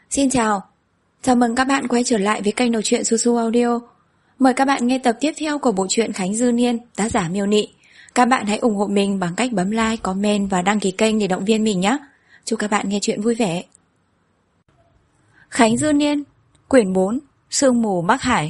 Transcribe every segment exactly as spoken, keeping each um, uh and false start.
Xin chào, chào mừng các bạn quay trở lại với kênh đọc truyện Su Su Audio. Mời các bạn nghe tập tiếp theo của bộ truyện Khánh Dư Niên, tác giả Miêu Nị. Các bạn hãy ủng hộ mình bằng cách bấm like, comment và đăng ký kênh để động viên mình nhé. Chúc các bạn nghe truyện vui vẻ. Khánh Dư Niên, quyển bốn, Sương mù Bắc Hải.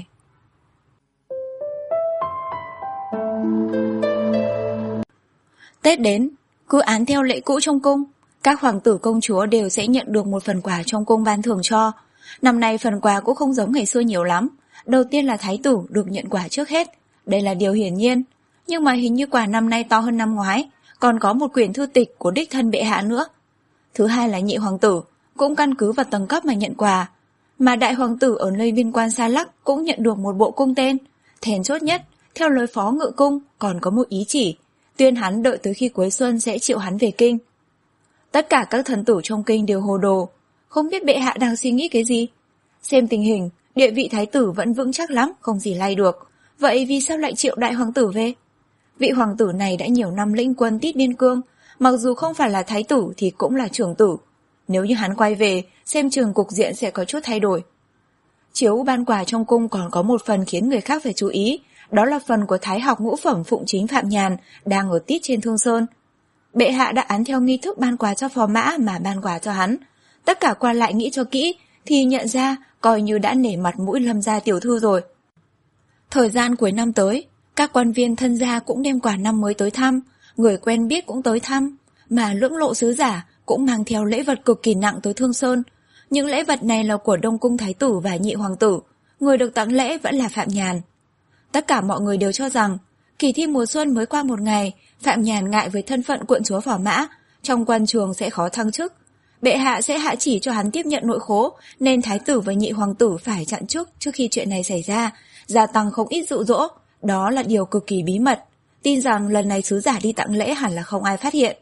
Tết đến, cứ án theo lệ cũ trong cung, các hoàng tử công chúa đều sẽ nhận được một phần quà trong cung ban thưởng cho. Năm nay phần quà cũng không giống ngày xưa nhiều lắm. Đầu tiên là thái tử được nhận quà trước hết. Đây là điều hiển nhiên. Nhưng mà hình như quà năm nay to hơn năm ngoái, còn có một quyển thư tịch của đích thân bệ hạ nữa. Thứ hai là nhị hoàng tử, cũng căn cứ vào tầng cấp mà nhận quà. Mà đại hoàng tử ở nơi viên quan Sa Lắc cũng nhận được một bộ cung tên. Thèn chốt nhất, theo lời phó ngự cung còn có một ý chỉ, tuyên hắn đợi tới khi cuối xuân sẽ triệu hắn về kinh. Tất cả các thần tử trong kinh đều hồ đồ, không biết bệ hạ đang suy nghĩ cái gì. Xem tình hình, địa vị thái tử vẫn vững chắc lắm, không gì lay được. Vậy vì sao lại triệu đại hoàng tử về? Vị hoàng tử này đã nhiều năm lĩnh quân tít biên cương, mặc dù không phải là thái tử thì cũng là trưởng tử. Nếu như hắn quay về, xem chừng cục diện sẽ có chút thay đổi. Chiếu ban quà trong cung còn có một phần khiến người khác phải chú ý, đó là phần của thái học ngũ phẩm phụng chính Phạm Nhàn đang ở tít trên Thương Sơn. Bệ hạ đã án theo nghi thức ban quà cho phò mã mà ban quà cho hắn. Tất cả quan lại nghĩ cho kỹ thì nhận ra coi như đã nể mặt mũi Lâm gia tiểu thư rồi. Thời gian cuối năm tới, các quan viên thân gia cũng đem quà năm mới tới thăm, người quen biết cũng tới thăm, mà lưỡng lộ sứ giả cũng mang theo lễ vật cực kỳ nặng tới Thương Sơn. Những lễ vật này là của Đông cung thái tử và nhị hoàng tử, người được tặng lễ vẫn là Phạm Nhàn. Tất cả mọi người đều cho rằng kỳ thi mùa xuân mới qua một ngày, Phạm Nhàn ngại với thân phận quận chúa phò mã, trong quan trường sẽ khó thăng chức. Bệ hạ sẽ hạ chỉ cho hắn tiếp nhận nội khố, nên thái tử và nhị hoàng tử phải chặn chức trước khi chuyện này xảy ra, gia tăng không ít dụ dỗ. Đó là điều cực kỳ bí mật, tin rằng lần này sứ giả đi tặng lễ hẳn là không ai phát hiện.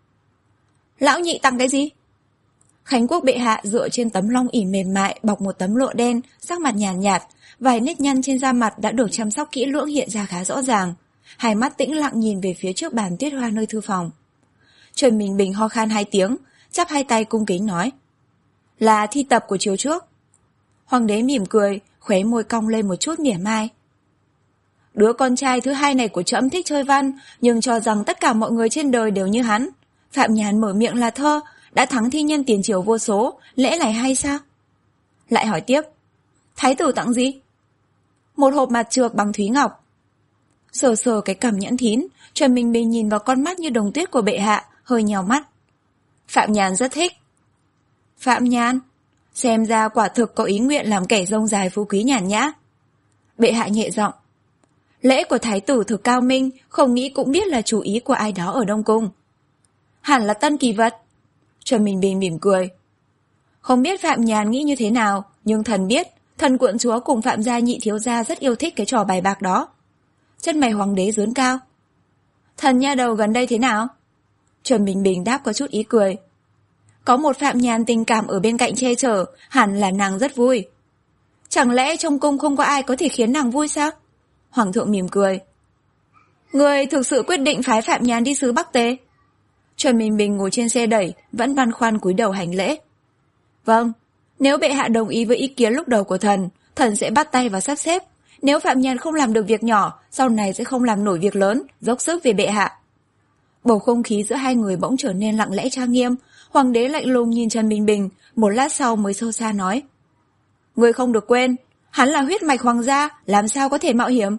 Lão nhị tặng cái gì? Khánh quốc bệ hạ dựa trên tấm long ỉ mềm mại bọc một tấm lụa đen, sắc mặt nhàn nhạt, nhạt, vài nếp nhăn trên da mặt đã được chăm sóc kỹ lưỡng hiện ra khá rõ ràng. Hai mắt tĩnh lặng nhìn về phía trước bàn tuyết hoa nơi thư phòng. Trần Minh Bình ho khan hai tiếng, chắp hai tay cung kính nói: Là thi tập của chiều trước. Hoàng đế mỉm cười, khóe môi cong lên một chút mỉa mai. Đứa con trai thứ hai này của trẫm thích chơi văn, nhưng cho rằng tất cả mọi người trên đời đều như hắn. Phạm Nhàn mở miệng là thơ, đã thắng thi nhân tiền triều vô số, lẽ này hay sao? Lại hỏi tiếp: Thái tử tặng gì? Một hộp mặt trược bằng thúy ngọc. Sờ sờ cái cằm nhẵn thín, Trần Minh Bình nhìn vào con mắt như đồng tuyết của bệ hạ, hơi nhèo mắt. Phạm Nhàn rất thích. Phạm Nhàn? Xem ra quả thực có ý nguyện làm kẻ rông dài phú quý nhàn nhã. Bệ hạ nhẹ giọng: Lễ của thái tử thực cao minh, không nghĩ cũng biết là chủ ý của ai đó ở Đông Cung. Hẳn là tân kỳ vật. Trần Minh Bình mỉm cười. Không biết Phạm Nhàn nghĩ như thế nào, nhưng thần biết, thần quận chúa cùng Phạm gia nhị thiếu gia rất yêu thích cái trò bài bạc đó. Chân mày hoàng đế dướn cao. Thần nha đầu gần đây thế nào? Trần Bình Bình đáp có chút ý cười. Có một Phạm Nhàn tình cảm ở bên cạnh che chở, hẳn là nàng rất vui. Chẳng lẽ trong cung không có ai có thể khiến nàng vui sao? Hoàng thượng mỉm cười. Người thực sự quyết định phái Phạm Nhàn đi xứ Bắc Tề? Trần Bình Bình ngồi trên xe đẩy, vẫn băn khoăn cúi đầu hành lễ. Vâng, nếu bệ hạ đồng ý với ý kiến lúc đầu của thần, thần sẽ bắt tay vào sắp xếp. Nếu Phạm Nhàn không làm được việc nhỏ, sau này sẽ không làm nổi việc lớn, dốc sức về bệ hạ. Bầu không khí giữa hai người bỗng trở nên lặng lẽ trang nghiêm. Hoàng đế lạnh lùng nhìn Trần Bình Bình, một lát sau mới sâu xa nói: Người không được quên, hắn là huyết mạch hoàng gia, làm sao có thể mạo hiểm?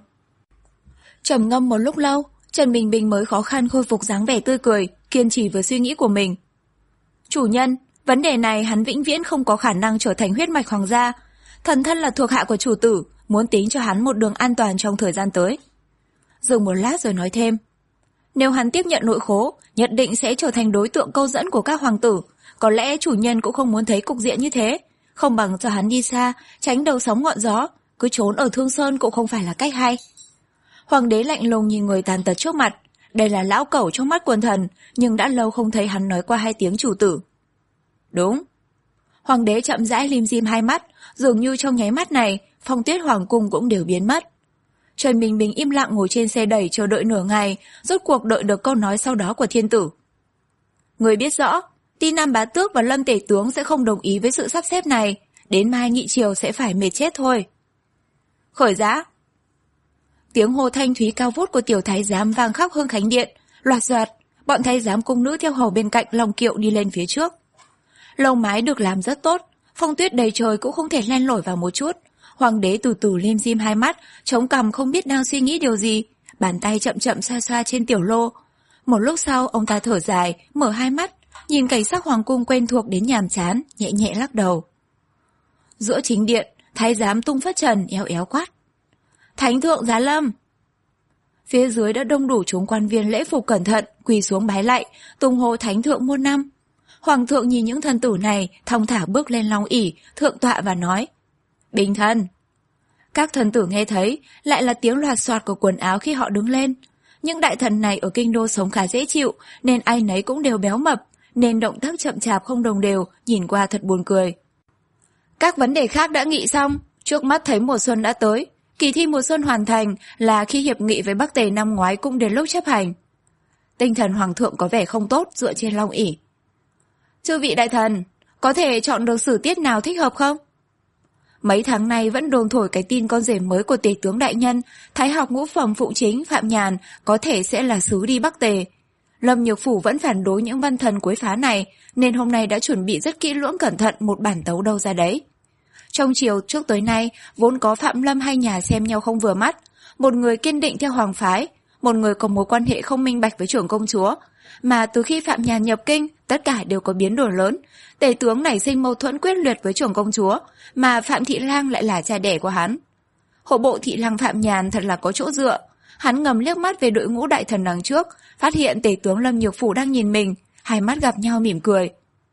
Trầm ngâm một lúc lâu, Trần Bình Bình mới khó khăn khôi phục dáng vẻ tươi cười, kiên trì với suy nghĩ của mình. Chủ nhân, vấn đề này hắn vĩnh viễn không có khả năng trở thành huyết mạch hoàng gia. Thần thân là thuộc hạ của chủ tử, muốn tính cho hắn một đường an toàn trong thời gian tới. Dừng một lát rồi nói thêm: Nếu hắn tiếp nhận nội khố, nhất định sẽ trở thành đối tượng câu dẫn của các hoàng tử. Có lẽ chủ nhân cũng không muốn thấy cục diện như thế, không bằng cho hắn đi xa, tránh đầu sóng ngọn gió, cứ trốn ở Thương Sơn cũng không phải là cách hay. Hoàng đế lạnh lùng nhìn người tàn tật trước mặt. Đây là lão cẩu trong mắt quần thần, nhưng đã lâu không thấy hắn nói qua hai tiếng chủ tử. Đúng. Hoàng đế chậm rãi lim dim hai mắt, dường như trong nháy mắt này, phong tuyết hoàng cung cũng đều biến mất. Trần Bình Bình im lặng ngồi trên xe đẩy chờ đợi nửa ngày, rốt cuộc đợi được câu nói sau đó của thiên tử. Người biết rõ, Ti Nam Bá Tước và Lâm Tể Tướng sẽ không đồng ý với sự sắp xếp này. Đến mai nghị triều sẽ phải mệt chết thôi. Khởi giã. Tiếng hô thanh thúy cao vút của tiểu thái giám vang khắp Hương Khánh Điện. Loạt soạt, bọn thái giám cung nữ theo hầu bên cạnh lòng kiệu đi lên phía trước. Lồng mái được làm rất tốt, phong tuyết đầy trời cũng không thể len lỏi vào một chút. Hoàng đế từ từ lim dim hai mắt, chống cằm không biết đang suy nghĩ điều gì, bàn tay chậm chậm xoa xoa trên tiểu lô. Một lúc sau ông ta thở dài, mở hai mắt, nhìn cảnh sắc hoàng cung quen thuộc đến nhàm chán, nhẹ nhẹ lắc đầu. Giữa chính điện, thái giám tung phất trần éo éo quát: Thánh thượng giá lâm. Phía dưới đã đông đủ chúng quan viên lễ phục cẩn thận, quỳ xuống bái lạy, tung hô thánh thượng muôn năm. Hoàng thượng nhìn những thần tử này, thong thả bước lên long ỷ, thượng tọa và nói: Bình thân. Các thần tử nghe thấy, lại là tiếng loạt soạt của quần áo khi họ đứng lên. Những đại thần này ở kinh đô sống khá dễ chịu, nên ai nấy cũng đều béo mập, nên động tác chậm chạp không đồng đều, nhìn qua thật buồn cười. Các vấn đề khác đã nghị xong, trước mắt thấy mùa xuân đã tới. Kỳ thi mùa xuân hoàn thành là khi hiệp nghị với Bắc Tề năm ngoái cũng đến lúc chấp hành. Tinh thần hoàng thượng có vẻ không tốt dựa trên long ỷ. Chư vị đại thần, có thể chọn được sử tiết nào thích hợp không? Mấy tháng nay vẫn đồn thổi cái tin con rể mới của tề tướng đại nhân, thái học ngũ phẩm phụ chính Phạm Nhàn có thể sẽ là sứ đi Bắc Tề. Lâm Nhược Phủ vẫn phản đối những văn thần quấy phá này, nên hôm nay đã chuẩn bị rất kỹ lưỡng cẩn thận một bản tấu đâu ra đấy. Trong chiều trước tới nay, vốn có Phạm Lâm hai nhà xem nhau không vừa mắt, một người kiên định theo hoàng phái, một người có mối quan hệ không minh bạch với trưởng công chúa. Mà từ khi Phạm Nhàn nhập kinh, tất cả đều có biến đổi lớn. Tề tướng nảy sinh mâu thuẫn quyết liệt với trưởng công chúa, mà Phạm Thị Lang lại là cha đẻ của hắn. Hộ bộ Thị Lang Phạm Nhàn thật là có chỗ dựa. Hắn ngầm liếc mắt về đội ngũ đại thần đằng trước, phát hiện tề tướng Lâm Nhược Phủ đang nhìn mình, hai mắt gặp nhau mỉm cười.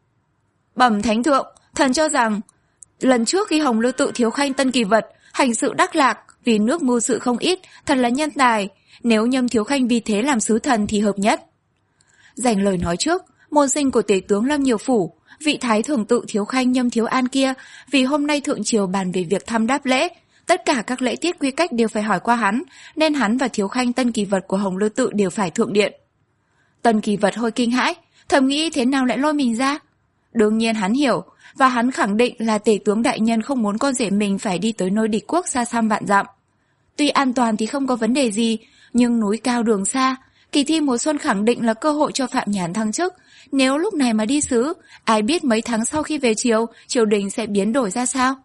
Bẩm thánh thượng, thần cho rằng lần trước khi Hồng Lư Tự thiếu khanh Tân Kỳ Vật, hành sự đắc lạc, vì nước mưu sự không ít, thật là nhân tài. Nếu Nhâm thiếu khanh vì thế làm sứ thần thì hợp nhất. Dành lời nói trước, môn sinh của tể tướng Lâm Nhược Phủ, vị thái thường tự thiếu khanh Nhâm Thiếu An kia, vì hôm nay thượng triều bàn về việc thăm đáp lễ, tất cả các lễ tiết quy cách đều phải hỏi qua hắn, nên hắn và thiếu khanh Tân Kỳ Vật của Hồng Lư Tự đều phải thượng điện. Tân Kỳ Vật hơi kinh hãi, thầm nghĩ thế nào lại lôi mình ra. Đương nhiên hắn hiểu, và hắn khẳng định là tể tướng đại nhân không muốn con rể mình phải đi tới nơi địch quốc xa xăm vạn dặm. Tuy an toàn thì không có vấn đề gì, nhưng núi cao đường xa, kỳ thi mùa xuân khẳng định là cơ hội cho Phạm Nhàn thăng chức. Nếu lúc này mà đi sứ, ai biết mấy tháng sau khi về triều, triều đình sẽ biến đổi ra sao?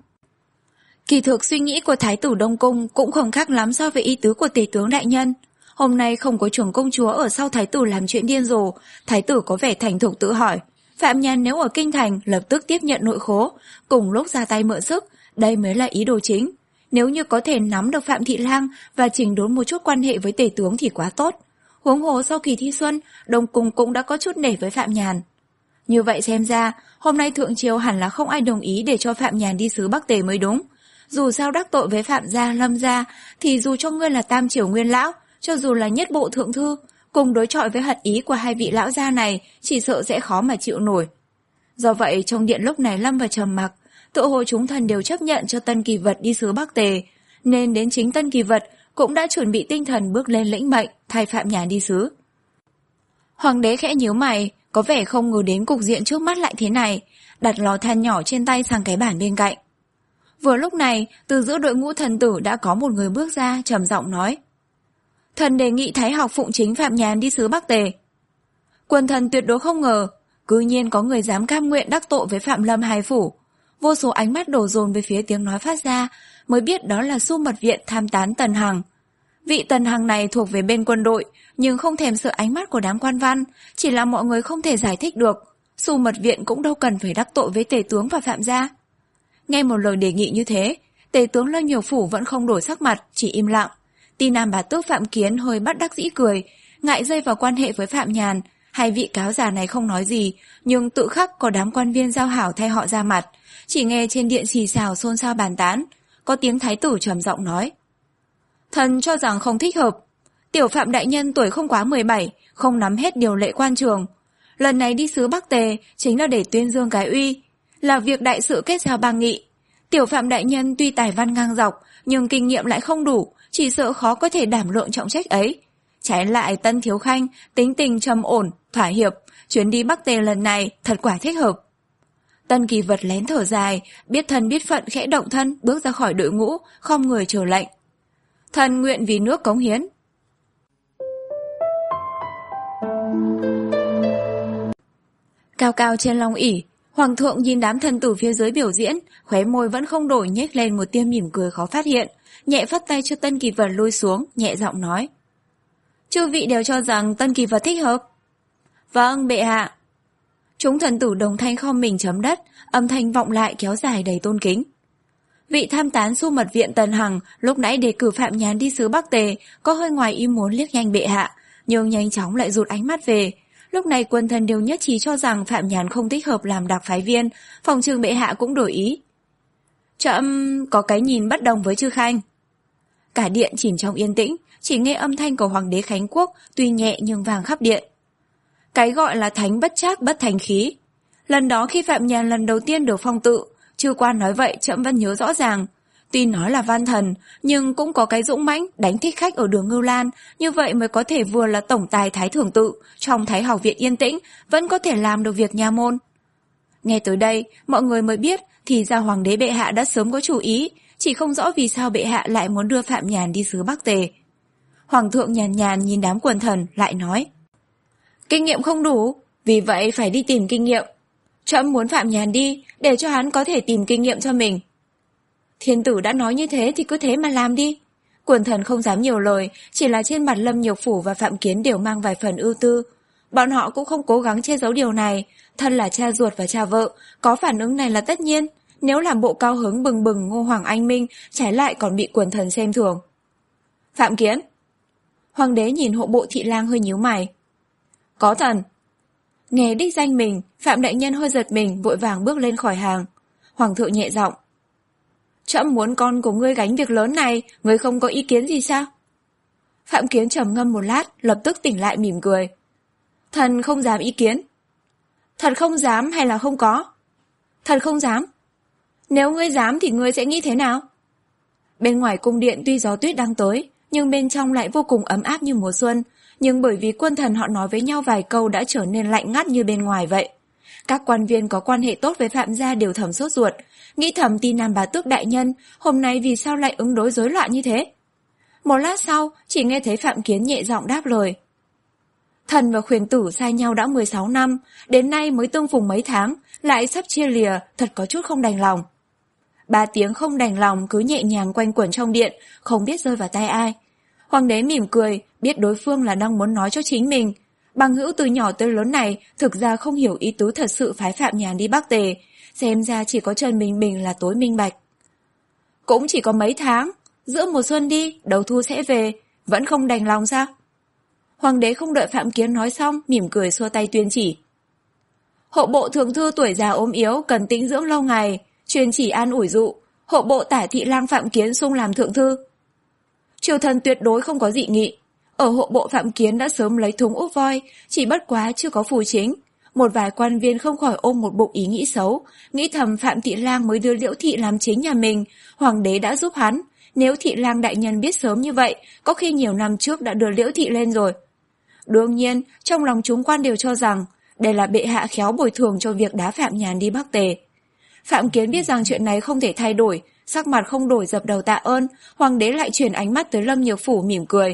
Kỳ thực suy nghĩ của Thái tử Đông Cung cũng không khác lắm so với ý tứ của tể tướng đại nhân. Hôm nay không có trưởng công chúa ở sau Thái tử làm chuyện điên rồ, Thái tử có vẻ thành thục tự hỏi, Phạm Nhàn nếu ở kinh thành lập tức tiếp nhận nội khố, cùng lúc ra tay mượn sức, đây mới là ý đồ chính. Nếu như có thể nắm được Phạm Thị Lang và chỉnh đốn một chút quan hệ với tể tướng thì quá tốt. Huống hồ sau kỳ thi xuân, Đông Cung cũng đã có chút nể với Phạm Nhàn. Như vậy xem ra, hôm nay thượng triều hẳn là không ai đồng ý để cho Phạm Nhàn đi sứ Bắc Tề mới đúng. Dù sao đắc tội với Phạm gia, Lâm gia, thì dù cho ngươi là tam triều nguyên lão, cho dù là nhất bộ thượng thư, cùng đối chọi với hận ý của hai vị lão gia này, chỉ sợ sẽ khó mà chịu nổi. Do vậy, trong điện lúc này lâm vào trầm mặc, tựa hồ chúng thần đều chấp nhận cho Tân Kỳ Vật đi sứ Bắc Tề, nên đến chính Tân Kỳ Vật cũng đã chuẩn bị tinh thần bước lên lĩnh mệnh thay Phạm Nhàn đi sứ. Hoàng đế khẽ nhíu mày, có vẻ không ngờ đến cục diện trước mắt lại thế này, đặt lò than nhỏ trên tay sang cái bàn bên cạnh. Vừa lúc này, từ giữa đội ngũ thần tử đã có một người bước ra, trầm giọng nói: Thần đề nghị Thái học phụng chính Phạm Nhàn đi sứ Bắc Tề. Quần thần tuyệt đối không ngờ, cư nhiên có người dám cam nguyện đắc tội với Phạm Lâm hai phủ. Vô số ánh mắt đổ dồn về phía tiếng nói phát ra, mới biết đó là Xu Mật Viện tham tán Tần Hằng. Vị Tần Hằng này thuộc về bên quân đội, nhưng không thèm sợ ánh mắt của đám quan văn, chỉ là mọi người không thể giải thích được. Xu Mật Viện cũng đâu cần phải đắc tội với tể tướng và Phạm gia. Nghe một lời đề nghị như thế, tể tướng Lâm Nhược Phủ vẫn không đổi sắc mặt, chỉ im lặng. Ti Nam Bá Tước Phạm Kiến hơi bất đắc dĩ cười, ngại rơi vào quan hệ với Phạm Nhàn. Hai vị cáo già này không nói gì, nhưng tự khắc có đám quan viên giao hảo thay họ ra mặt. Chỉ nghe trên điện xì xào xôn xao bàn tán, có tiếng thái tử trầm giọng nói: Thần cho rằng không thích hợp. Tiểu Phạm đại nhân tuổi không quá mười bảy, không nắm hết điều lệ quan trường. Lần này đi sứ Bắc Tề chính là để tuyên dương cái uy, là việc đại sự kết giao bang nghị. Tiểu Phạm đại nhân tuy tài văn ngang dọc, nhưng kinh nghiệm lại không đủ, chỉ sợ khó có thể đảm lượng trọng trách ấy. Trái lại Tân Thiếu Khanh tính tình trầm ổn, thỏa hiệp, chuyến đi Bắc Tề lần này thật quả thích hợp. Tân Kỳ Vật lén thở dài, biết thân biết phận khẽ động thân bước ra khỏi đội ngũ, khom người chờ lệnh. Thần nguyện vì nước cống hiến. Cao cao trên long ỷ, Hoàng thượng nhìn đám thần tử phía dưới biểu diễn, khóe môi vẫn không đổi nhếch lên một tia mỉm cười khó phát hiện, nhẹ phất tay cho Tân Kỳ Vật lui xuống, nhẹ giọng nói. Chư vị đều cho rằng Tân Kỳ Vật thích hợp. Vâng, bệ hạ. Chúng thần tử đồng thanh khom mình chấm đất, âm thanh vọng lại kéo dài đầy tôn kính. Vị tham tán Xu Mật Viện Tần Hằng lúc nãy đề cử Phạm Nhàn đi xứ Bắc Tề, có hơi ngoài ý muốn liếc nhanh bệ hạ, nhưng nhanh chóng lại rụt ánh mắt về. Lúc này quần thần đều nhất trí cho rằng Phạm Nhàn không thích hợp làm đặc phái viên, phòng trừng bệ hạ cũng đổi ý. Trẫm có cái nhìn bất đồng với chư khanh. Cả điện chìm trong yên tĩnh, chỉ nghe âm thanh của Hoàng đế Khánh Quốc tuy nhẹ nhưng vang khắp điện. Cái gọi là thánh bất trác bất thành khí. Lần đó khi Phạm Nhàn lần đầu tiên được phong tự, chư quan nói vậy trẫm vẫn nhớ rõ ràng. Tuy nói là văn thần, nhưng cũng có cái dũng mãnh đánh thích khách ở đường Ngưu Lan, như vậy mới có thể vừa là tổng tài thái thưởng tự, trong Thái Học viện yên tĩnh, vẫn có thể làm được việc nha môn. Nghe tới đây, mọi người mới biết thì ra Hoàng đế bệ hạ đã sớm có chủ ý, chỉ không rõ vì sao bệ hạ lại muốn đưa Phạm Nhàn đi xứ Bắc Tề. Hoàng thượng nhàn nhàn nhìn đám quần thần, lại nói. Kinh nghiệm không đủ, vì vậy phải đi tìm kinh nghiệm. Trẫm muốn Phạm Nhàn đi, để cho hắn có thể tìm kinh nghiệm cho mình. Thiên tử đã nói như thế thì cứ thế mà làm đi. Quần thần không dám nhiều lời, chỉ là trên mặt Lâm Nhược Phủ và Phạm Kiến đều mang vài phần ưu tư. Bọn họ cũng không cố gắng che giấu điều này, thân là cha ruột và cha vợ, có phản ứng này là tất nhiên. Nếu làm bộ cao hứng bừng bừng Ngô Hoàng Anh Minh, trái lại còn bị quần thần xem thường. Phạm Kiến. Hoàng đế nhìn hộ bộ thị lang hơi nhíu mày. Có thần. Nghe đích danh mình, Phạm đại nhân hơi giật mình, vội vàng bước lên khỏi hàng. Hoàng thượng nhẹ giọng. Trẫm muốn con của ngươi gánh việc lớn này, ngươi không có ý kiến gì sao? Phạm Kiến trầm ngâm một lát, lập tức tỉnh lại mỉm cười. Thần không dám ý kiến. Thật không dám hay là không có? Thật không dám. Nếu ngươi dám thì ngươi sẽ nghĩ thế nào? Bên ngoài cung điện tuy gió tuyết đang tới, nhưng bên trong lại vô cùng ấm áp như mùa xuân, nhưng bởi vì quân thần họ nói với nhau vài câu đã trở nên lạnh ngắt như bên ngoài vậy. Các quan viên có quan hệ tốt với Phạm gia đều thầm sốt ruột, nghĩ thầm tin Nam Bá Tước đại nhân, hôm nay vì sao lại ứng đối rối loạn như thế? Một lát sau, chỉ nghe thấy Phạm Kiến nhẹ giọng đáp lời. Thần và khuyển tử sai nhau đã mười sáu năm, đến nay mới tương phùng mấy tháng, lại sắp chia lìa, thật có chút không đành lòng. Ba tiếng không đành lòng cứ nhẹ nhàng quanh quẩn trong điện, không biết rơi vào tay ai. Hoàng đế mỉm cười, biết đối phương là đang muốn nói cho chính mình. Bằng hữu từ nhỏ tới lớn này thực ra không hiểu ý tứ thật sự phái Phạm Nhàn đi Bắc Tề, xem ra chỉ có Trần Bình Bình là tối minh bạch. Cũng chỉ có mấy tháng, giữa mùa xuân đi, đầu thu sẽ về, vẫn không đành lòng sao? Hoàng đế không đợi Phạm Kiến nói xong, mỉm cười xua tay tuyên chỉ. Hộ bộ thượng thư tuổi già ốm yếu, cần tĩnh dưỡng lâu ngày, truyền chỉ an ủi dụ, hộ bộ tả thị lang Phạm Kiến xung làm thượng thư. Triều thần tuyệt đối không có dị nghị. Ở hộ bộ Phạm Kiến đã sớm lấy thúng úp voi, chỉ bất quá chưa có phù chính. Một vài quan viên không khỏi ôm một bụng ý nghĩ xấu, nghĩ thầm Phạm Thị Lang mới đưa Liễu Thị làm chính nhà mình, Hoàng đế đã giúp hắn. Nếu Thị Lang đại nhân biết sớm như vậy, có khi nhiều năm trước đã đưa Liễu Thị lên rồi. Đương nhiên, trong lòng chúng quan đều cho rằng, đây là bệ hạ khéo bồi thường cho việc đá Phạm Nhàn đi Bắc Tề. Phạm Kiến biết rằng chuyện này không thể thay đổi, sắc mặt không đổi dập đầu tạ ơn, Hoàng đế lại chuyển ánh mắt tới Lâm Nhược Phủ mỉm cười.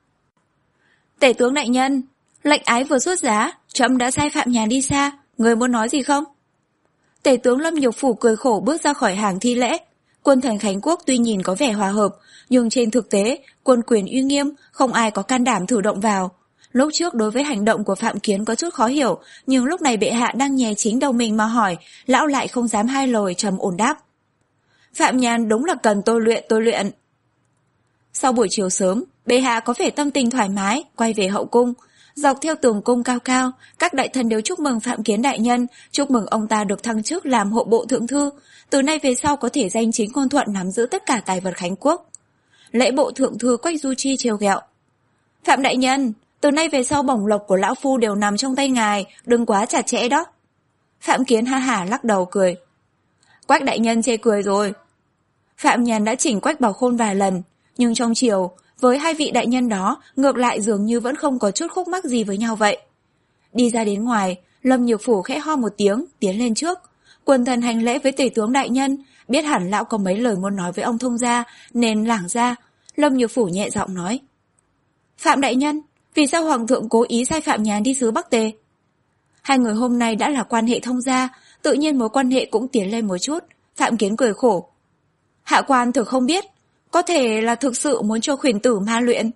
Tể tướng đại nhân, lệnh ái vừa xuất giá, trẫm đã sai Phạm Nhàn đi xa, người muốn nói gì không? Tể tướng Lâm Nhược Phủ cười khổ bước ra khỏi hàng thi lễ. Quân thần Khánh Quốc tuy nhìn có vẻ hòa hợp, nhưng trên thực tế, quân quyền uy nghiêm, không ai có can đảm thử động vào. Lúc trước đối với hành động của Phạm Kiến có chút khó hiểu, nhưng lúc này bệ hạ đang nhè chính đầu mình mà hỏi, lão lại không dám hai lời trầm ổn đáp. Phạm Nhàn đúng là cần tôi luyện tôi luyện. Sau buổi chiều sớm, bệ hạ có vẻ tâm tình thoải mái, quay về hậu cung. Dọc theo tường cung cao cao, các đại thần đều chúc mừng Phạm Kiến đại nhân, chúc mừng ông ta được thăng chức làm hộ bộ thượng thư, từ nay về sau có thể danh chính ngôn thuận nắm giữ tất cả tài vật Khánh Quốc. Lễ bộ thượng thư Quách Du Chi trêu ghẹo. Phạm đại nhân, từ nay về sau bổng lộc của lão phu đều nằm trong tay ngài, đừng quá chặt chẽ đó. Phạm Kiến ha hả lắc đầu cười. Quách đại nhân chê cười rồi. Phạm Nhàn đã chỉnh Quách Bảo Khôn vài lần, nhưng trong chiều, với hai vị đại nhân đó ngược lại dường như vẫn không có chút khúc mắc gì với nhau vậy. Đi ra đến ngoài, Lâm Nhược Phủ khẽ ho một tiếng, tiến lên trước. Quần thần hành lễ với tể tướng đại nhân, biết hẳn lão có mấy lời muốn nói với ông thông gia, nên lảng ra. Lâm Nhược Phủ nhẹ giọng nói. Phạm đại nhân, vì sao Hoàng thượng cố ý sai Phạm Nhàn đi xứ Bắc Tề? Hai người hôm nay đã là quan hệ thông gia, tự nhiên mối quan hệ cũng tiến lên một chút. Phạm Kiến cười khổ. Hạ quan thực không biết, có thể là thực sự muốn cho khuyển tử ma luyện.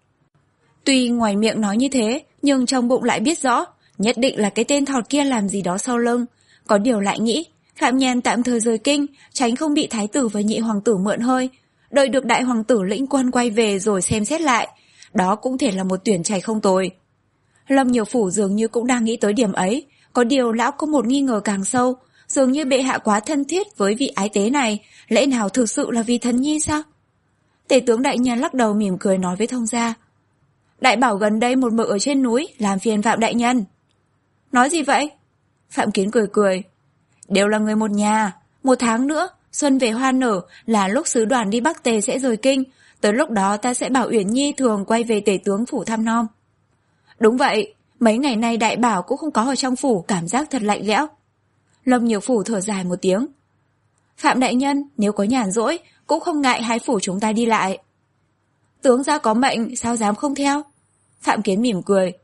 Tuy ngoài miệng nói như thế, nhưng trong bụng lại biết rõ, nhất định là cái tên thọt kia làm gì đó sau lưng. Có điều lại nghĩ, Phạm Nhàn tạm thời rời kinh, tránh không bị thái tử và nhị hoàng tử mượn hơi. Đợi được đại hoàng tử lĩnh quân quay về rồi xem xét lại. Đó cũng thể là một tuyển chày không tồi. Lâm Nhược Phủ dường như cũng đang nghĩ tới điểm ấy. Có điều lão có một nghi ngờ càng sâu. Dường như bệ hạ quá thân thiết với vị ái tế này. Lẽ nào thực sự là vì thần nhi sao? Tể tướng đại nhân lắc đầu mỉm cười nói với thông gia. Đại bảo gần đây một mực ở trên núi, làm phiền Phạm đại nhân. Nói gì vậy? Phạm Kiến cười cười. Đều là người một nhà. Một tháng nữa, xuân về hoa nở là lúc sứ đoàn đi Bắc Tề sẽ rời kinh. Tới lúc đó ta sẽ bảo Uyển Nhi thường quay về tể tướng phủ thăm nom. Đúng vậy, mấy ngày nay đại bảo cũng không có ở trong phủ, cảm giác thật lạnh lẽo. Lâm Nhược Phủ thở dài một tiếng. Phạm đại nhân, nếu có nhàn rỗi, cũng không ngại hai phủ chúng ta đi lại. Tướng gia có mệnh, sao dám không theo? Phạm Kiến mỉm cười.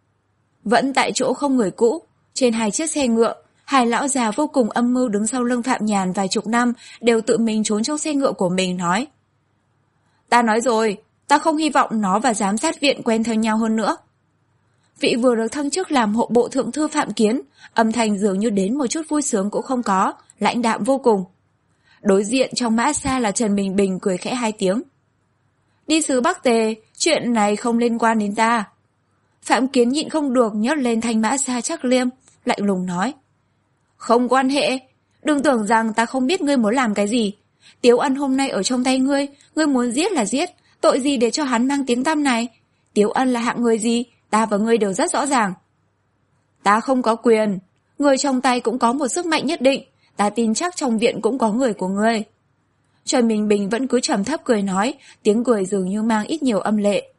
Vẫn tại chỗ không người cũ, trên hai chiếc xe ngựa, hai lão già vô cùng âm mưu đứng sau lưng Phạm Nhàn vài chục năm đều tự mình trốn trong xe ngựa của mình nói. Ta nói rồi, ta không hy vọng nó và giám sát viện quen theo nhau hơn nữa. Vị vừa được thăng chức làm hộ bộ thượng thư Phạm Kiến, âm thanh dường như đến một chút vui sướng cũng không có, lãnh đạm vô cùng. Đối diện trong mã xa là Trần Bình Bình cười khẽ hai tiếng. Đi xứ Bắc Tề, chuyện này không liên quan đến ta. Phạm Kiến nhịn không được nhấc lên thanh mã xa chắc liêm, lạnh lùng nói. Không quan hệ, đừng tưởng rằng ta không biết ngươi muốn làm cái gì. Tiếu Ân hôm nay ở trong tay ngươi, ngươi muốn giết là giết, tội gì để cho hắn mang tiếng tăm này. Tiếu Ân là hạng người gì, ta và ngươi đều rất rõ ràng. Ta không có quyền, người trong tay cũng có một sức mạnh nhất định, ta tin chắc trong viện cũng có người của ngươi. Trần Bình Bình vẫn cứ trầm thấp cười nói, tiếng cười dường như mang ít nhiều âm lệ.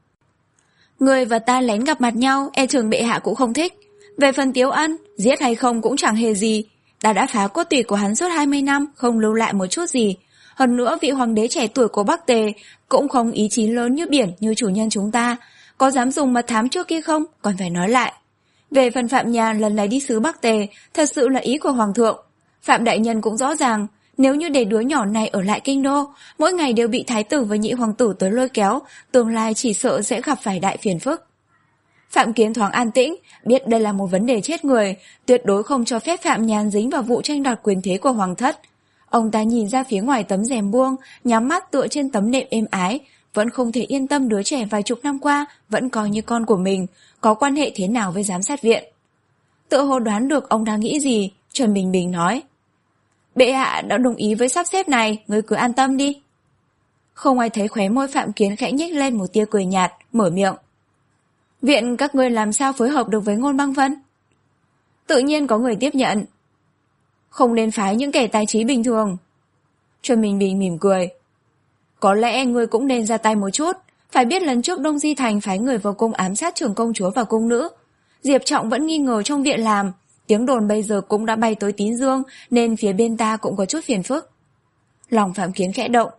Ngươi và ta lén gặp mặt nhau, e trường bệ hạ cũng không thích. Về phần Tiếu Ân, giết hay không cũng chẳng hề gì. Ta đã phá cốt tủy của hắn suốt hai mươi năm, không lưu lại một chút gì. Hơn nữa vị hoàng đế trẻ tuổi của Bắc Tề cũng không ý chí lớn như biển như chủ nhân chúng ta. Có dám dùng mật thám trước kia không, còn phải nói lại. Về phần Phạm Nhàn lần này đi xứ Bắc Tề, thật sự là ý của hoàng thượng. Phạm đại nhân cũng rõ ràng, nếu như để đứa nhỏ này ở lại kinh đô, mỗi ngày đều bị thái tử và nhị hoàng tử tới lôi kéo, tương lai chỉ sợ sẽ gặp phải đại phiền phức. Phạm Kiến thoáng an tĩnh, biết đây là một vấn đề chết người, tuyệt đối không cho phép Phạm Nhàn dính vào vụ tranh đoạt quyền thế của hoàng thất. Ông ta nhìn ra phía ngoài tấm rèm buông, nhắm mắt tựa trên tấm nệm êm ái, vẫn không thể yên tâm đứa trẻ vài chục năm qua vẫn coi như con của mình, có quan hệ thế nào với giám sát viện. Tựa hồ đoán được ông đang nghĩ gì, Trần Bình Bình nói. Bệ hạ đã đồng ý với sắp xếp này, ngươi cứ an tâm đi. Không ai thấy khóe môi Phạm Kiến khẽ nhếch lên một tia cười nhạt, mở miệng. Viện các ngươi làm sao phối hợp được với Ngôn Băng Vân? Tự nhiên có người tiếp nhận. Không nên phái những kẻ tài trí bình thường. Trần Bình Bình mỉm cười. Có lẽ ngươi cũng nên ra tay một chút. Phải biết lần trước Đông Di Thành phái người vào cung ám sát trưởng công chúa và cung nữ. Diệp Trọng vẫn nghi ngờ trong viện làm. Tiếng đồn bây giờ cũng đã bay tới Tín Dương, nên phía bên ta cũng có chút phiền phức. Lòng Phạm Kiến khẽ động.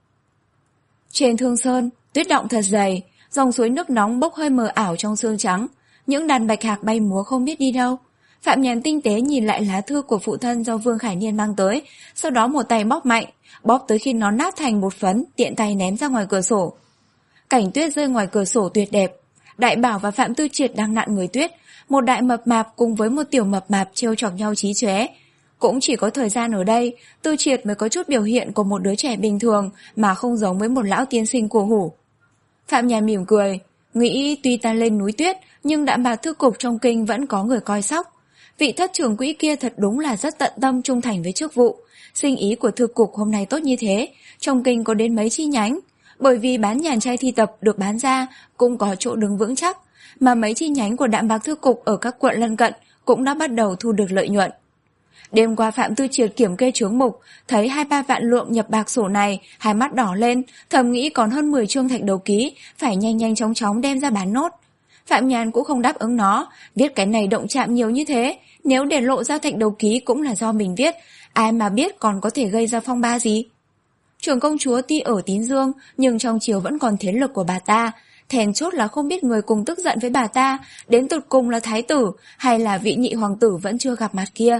Trên Thương Sơn, tuyết động thật dày, dòng suối nước nóng bốc hơi mờ ảo trong sương trắng. Những đàn bạch hạc bay múa không biết đi đâu. Phạm Nhàn tinh tế nhìn lại lá thư của phụ thân do Vương Khải Niên mang tới, sau đó một tay bóp mạnh, bóp tới khi nó nát thành bột phấn, tiện tay ném ra ngoài cửa sổ. Cảnh tuyết rơi ngoài cửa sổ tuyệt đẹp. Đại Bảo và Phạm Tư Triệt đang nặn người tuyết, một đại mập mạp cùng với một tiểu mập mạp trêu chọc nhau chí chóe. Cũng chỉ có thời gian ở đây, Tư Triệt mới có chút biểu hiện của một đứa trẻ bình thường mà không giống với một lão tiên sinh cổ hủ. Phạm Nhàn mỉm cười, nghĩ tuy ta lên núi tuyết, nhưng Đạm Bạc thư cục trong kinh vẫn có người coi sóc. Vị thất trưởng quỹ kia thật đúng là rất tận tâm trung thành với chức vụ. Sinh ý của thư cục hôm nay tốt như thế, trong kinh có đến mấy chi nhánh. Bởi vì bán nhàn trai thi tập được bán ra cũng có chỗ đứng vững chắc, mà mấy chi nhánh của Đạm Bạc thư cục ở các quận lân cận cũng đã bắt đầu thu được lợi nhuận. Đêm qua Phạm Tư Triệt kiểm kê chướng mục, thấy hai ba vạn lượng nhập bạc sổ này, hai mắt đỏ lên, thầm nghĩ còn hơn mười chương thạch đầu ký, phải nhanh nhanh chóng chóng đem ra bán nốt. Phạm Nhàn cũng không đáp ứng nó, viết cái này động chạm nhiều như thế, nếu để lộ ra thạch đầu ký cũng là do mình viết, ai mà biết còn có thể gây ra phong ba gì. Trưởng công chúa tuy ở Tín Dương, nhưng trong triều vẫn còn thế lực của bà ta, thèn chốt là không biết người cùng tức giận với bà ta, đến tụt cùng là thái tử hay là vị nhị hoàng tử vẫn chưa gặp mặt kia.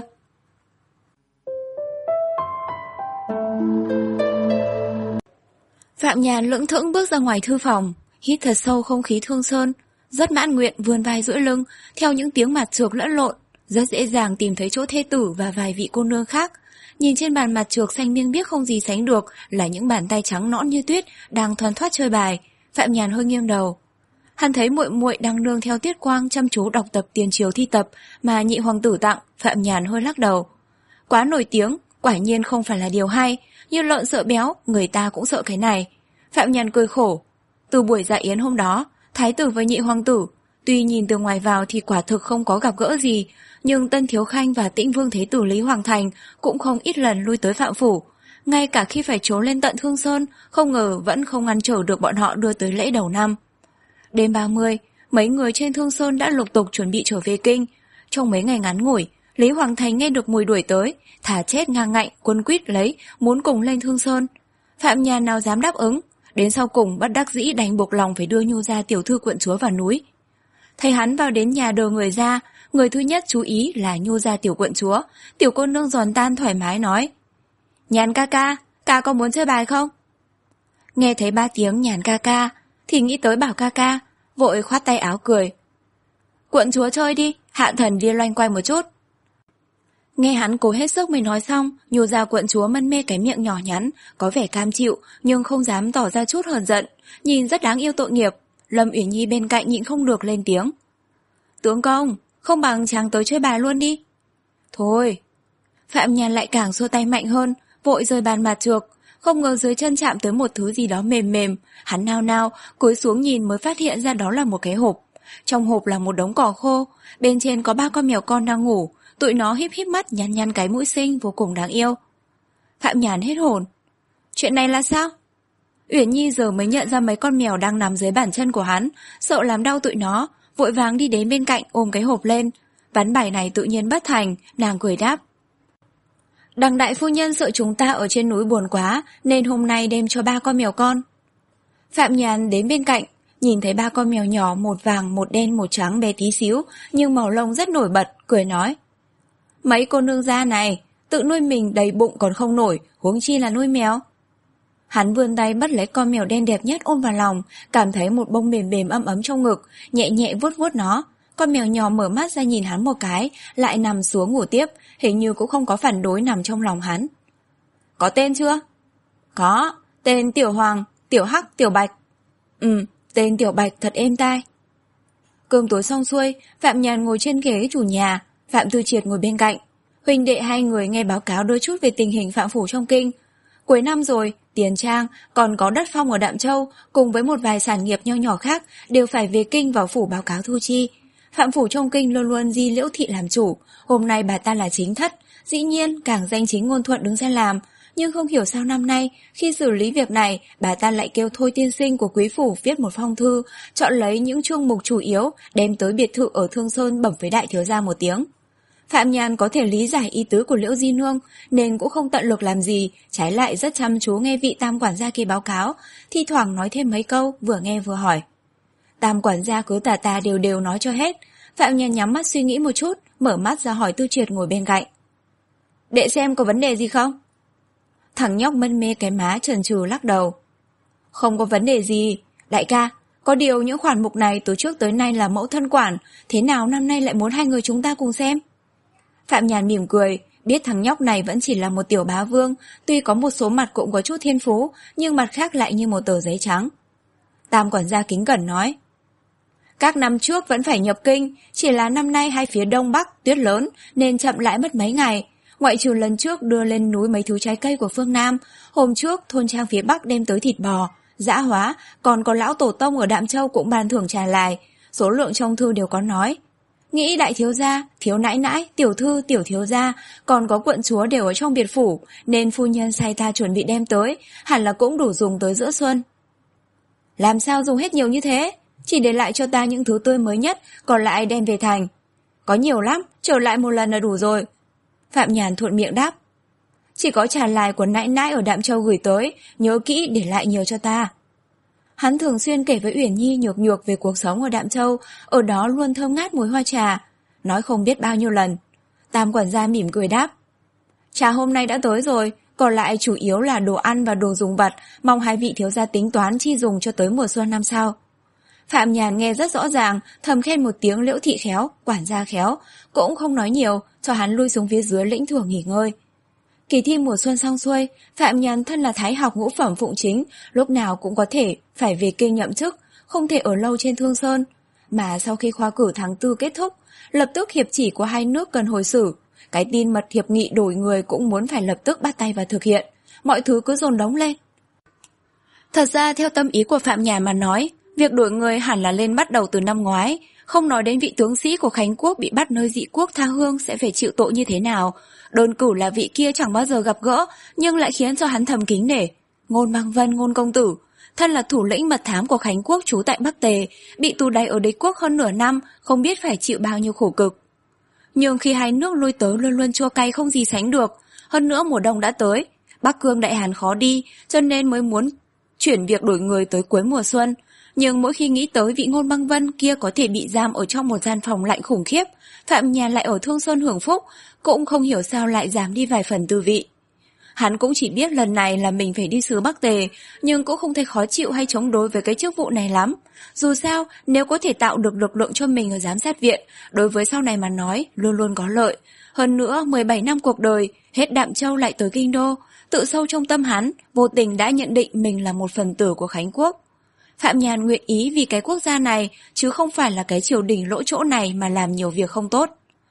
Phạm Nhàn lững thững bước ra ngoài thư phòng, hít thật sâu không khí Thương Sơn, rất mãn nguyện vươn vai duỗi lưng, theo những tiếng mặt trược lẫn lộn, rất dễ dàng tìm thấy chỗ thê tử và vài vị cô nương khác. Nhìn trên bàn mặt trược xanh biếc biếc không gì sánh được là những bàn tay trắng nõn như tuyết đang thoăn thoắt chơi bài. Phạm Nhàn hơi nghiêng đầu. Hắn thấy muội muội đang nương theo Tiết Quang chăm chú đọc tập tiền triều thi tập mà nhị hoàng tử tặng. Phạm Nhàn hơi lắc đầu. Quá nổi tiếng, quả nhiên không phải là điều hay, như lợn sợ béo, người ta cũng sợ cái này. Phạm Nhàn cười khổ. Từ buổi dạ yến hôm đó, thái tử với nhị hoàng tử, tuy nhìn từ ngoài vào thì quả thực không có gặp gỡ gì, nhưng Tân Thiếu Khanh và Tĩnh Vương Thế tử Lý Hoàng Thành cũng không ít lần lui tới Phạm phủ. Ngay cả khi phải trốn lên tận Thương Sơn, không ngờ vẫn không ngăn trở được bọn họ đưa tới lễ đầu năm. Đêm ba mươi, mấy người trên Thương Sơn đã lục tục chuẩn bị trở về kinh. Trong mấy ngày ngắn ngủi, Lý Hoàng Thành nghe được mùi đuổi tới, thả chết ngang ngạnh, quấn quýt lấy, muốn cùng lên Thương Sơn. Phạm Nhàn nào dám đáp ứng, đến sau cùng bất đắc dĩ đành buộc lòng phải đưa Nhu gia tiểu thư quận chúa vào núi. Thấy hắn vào đến nhà đờ người ra, người thứ nhất chú ý là Nhu gia tiểu quận chúa, tiểu cô nương giòn tan thoải mái nói: Nhàn ca ca, ca có muốn chơi bài không? Nghe thấy ba tiếng Nhàn ca ca, thì nghĩ tới bảo ca ca, vội khoát tay áo cười. Quận chúa chơi đi, hạ thần đi loanh quanh một chút. Nghe hắn cố hết sức mới nói xong, Nhu gia quận chúa mân mê cái miệng nhỏ nhắn, có vẻ cam chịu nhưng không dám tỏ ra chút hờn giận, nhìn rất đáng yêu tội nghiệp. Lâm Uyển Nhi bên cạnh nhịn không được lên tiếng. Tướng công, không bằng chàng tới chơi bài luôn đi. Thôi. Phạm Nhàn lại càng xua tay mạnh hơn, vội rời bàn mặt trược, không ngờ dưới chân chạm tới một thứ gì đó mềm mềm, hắn nao nao, cúi xuống nhìn mới phát hiện ra đó là một cái hộp. Trong hộp là một đống cỏ khô, bên trên có ba con mèo con đang ngủ, tụi nó híp híp mắt nhăn nhăn cái mũi xinh vô cùng đáng yêu. Phạm Nhàn hết hồn. Chuyện này là sao? Uyển Nhi giờ mới nhận ra mấy con mèo đang nằm dưới bàn chân của hắn, sợ làm đau tụi nó, vội vàng đi đến bên cạnh ôm cái hộp lên. Ván bài này tự nhiên bất thành, nàng cười đáp. Đằng đại phu nhân sợ chúng ta ở trên núi buồn quá, nên hôm nay đem cho ba con mèo con. Phạm Nhàn đến bên cạnh, nhìn thấy ba con mèo nhỏ, một vàng, một đen, một trắng bé tí xíu, nhưng màu lông rất nổi bật, cười nói. Mấy cô nương gia này, tự nuôi mình đầy bụng còn không nổi, huống chi là nuôi mèo. Hắn vươn tay bắt lấy con mèo đen đẹp nhất ôm vào lòng, cảm thấy một bông mềm mềm ấm ấm trong ngực, nhẹ nhẹ vuốt vuốt nó. Con mèo nhỏ mở mắt ra nhìn hắn một cái, lại nằm xuống ngủ tiếp, hình như cũng không có phản đối nằm trong lòng hắn. Có tên chưa? Có, tên Tiểu Hoàng, Tiểu Hắc, Tiểu Bạch. Ừ, tên Tiểu Bạch thật êm tai. Cơm tối xong xuôi, Phạm Nhàn ngồi trên ghế chủ nhà, Phạm Tư Triệt ngồi bên cạnh. Huynh đệ hai người nghe báo cáo đôi chút về tình hình Phạm phủ trong kinh. Cuối năm rồi, Tiền Trang, còn có Đất Phong ở Đạm Châu, cùng với một vài sản nghiệp nho nhỏ khác, đều phải về kinh vào phủ báo cáo thu chi. Phạm phủ trong kinh luôn luôn di Liễu thị làm chủ, hôm nay bà ta là chính thất, dĩ nhiên càng danh chính ngôn thuận đứng ra làm. Nhưng không hiểu sao năm nay, khi xử lý việc này, bà ta lại kêu Thôi tiên sinh của quý phủ viết một phong thư, chọn lấy những chương mục chủ yếu, đem tới biệt thự ở Thương Sơn bẩm với đại thiếu gia một tiếng. Phạm Nhàn có thể lý giải ý tứ của Liễu Di Nương, nên cũng không tận lực làm gì, trái lại rất chăm chú nghe vị tam quản gia kia báo cáo, thi thoảng nói thêm mấy câu, vừa nghe vừa hỏi. Tam quản gia cứ tà tà đều đều nói cho hết. Phạm Nhàn nhắm mắt suy nghĩ một chút, mở mắt ra hỏi Tư Triệt ngồi bên cạnh. Đệ xem có vấn đề gì không? Thằng nhóc mân mê cái má chần chừ lắc đầu. Không có vấn đề gì, đại ca, có điều những khoản mục này từ trước tới nay là mẫu thân quản, thế nào năm nay lại muốn hai người chúng ta cùng xem? Phạm Nhàn mỉm cười, biết thằng nhóc này vẫn chỉ là một tiểu bá vương, tuy có một số mặt cũng có chút thiên phú, nhưng mặt khác lại như một tờ giấy trắng. Tam quản gia kính cẩn nói. Các năm trước vẫn phải nhập kinh, chỉ là năm nay hai phía đông bắc tuyết lớn nên chậm lại mất mấy ngày. Ngoại trừ lần trước đưa lên núi mấy thứ trái cây của phương Nam, hôm trước thôn trang phía bắc đem tới thịt bò, dã hóa, còn có lão tổ tông ở Đạm Châu cũng ban thưởng trà lại, số lượng trong thư đều có nói. Nghĩ đại thiếu gia, thiếu nãi nãi, tiểu thư, tiểu thiếu gia, còn có quận chúa đều ở trong biệt phủ, nên phu nhân sai ta chuẩn bị đem tới, hẳn là cũng đủ dùng tới giữa xuân. Làm sao dùng hết nhiều như thế? Chỉ để lại cho ta những thứ tươi mới nhất, còn lại đem về thành. Có nhiều lắm, trở lại một lần là đủ rồi. Phạm Nhàn thuận miệng đáp. Chỉ có trà lai của nãi nãi ở Đạm Châu gửi tới, nhớ kỹ để lại nhiều cho ta. Hắn thường xuyên kể với Uyển Nhi nhược nhược về cuộc sống ở Đạm Châu, ở đó luôn thơm ngát mùi hoa trà, nói không biết bao nhiêu lần. Tam quản gia mỉm cười đáp. Trà hôm nay đã tới rồi, còn lại chủ yếu là đồ ăn và đồ dùng vặt, mong hai vị thiếu gia tính toán chi dùng cho tới mùa xuân năm sau. Phạm Nhàn nghe rất rõ ràng, thầm khen một tiếng Liễu thị khéo, quản gia khéo, cũng không nói nhiều, cho hắn lui xuống phía dưới lĩnh thưởng nghỉ ngơi. Kỳ thi mùa xuân xong xuôi, Phạm Nhàn thân là thái học ngũ phẩm phụng chính, lúc nào cũng có thể phải về kinh nhậm chức, không thể ở lâu trên Thương Sơn. Mà sau khi khoa cử tháng tư kết thúc, lập tức hiệp chỉ của hai nước cần hồi xử, cái tin mật hiệp nghị đổi người cũng muốn phải lập tức bắt tay vào thực hiện, mọi thứ cứ dồn đống lên. Thật ra theo tâm ý của Phạm Nhàn mà nói, việc đổi người hẳn là lên bắt đầu từ năm ngoái, không nói đến vị tướng sĩ của Khánh Quốc bị bắt nơi dị quốc tha hương sẽ phải chịu tội như thế nào. Đơn cử là vị kia chẳng bao giờ gặp gỡ, nhưng lại khiến cho hắn thầm kính nể. Ngôn Mang Vân, Ngôn công tử, thân là thủ lĩnh mật thám của Khánh Quốc trú tại Bắc Tề, bị tù đày ở đế quốc hơn nửa năm, không biết phải chịu bao nhiêu khổ cực. Nhưng khi hai nước lui tới luôn luôn chua cay không gì sánh được, hơn nữa mùa đông đã tới, Bắc Cương Đại Hàn khó đi, cho nên mới muốn chuyển việc đổi người tới cuối mùa xuân. Nhưng mỗi khi nghĩ tới vị Ngôn Băng Vân kia có thể bị giam ở trong một gian phòng lạnh khủng khiếp, Phạm Nhàn lại ở Thương Sơn hưởng phúc, cũng không hiểu sao lại dám đi vài phần tư vị. Hắn cũng chỉ biết lần này là mình phải đi xứ Bắc Tề, nhưng cũng không thấy khó chịu hay chống đối với cái chức vụ này lắm. Dù sao, nếu có thể tạo được lực lượng cho mình ở giám sát viện, đối với sau này mà nói, luôn luôn có lợi. Hơn nữa, mười bảy năm cuộc đời, hết Đạm Châu lại tới Kinh Đô, tự sâu trong tâm hắn, vô tình đã nhận định mình là một phần tử của Khánh Quốc. Phạm Nhàn nguyện ý vì cái quốc gia này, chứ không phải là cái triều đình lỗ chỗ này mà làm nhiều việc không tốt.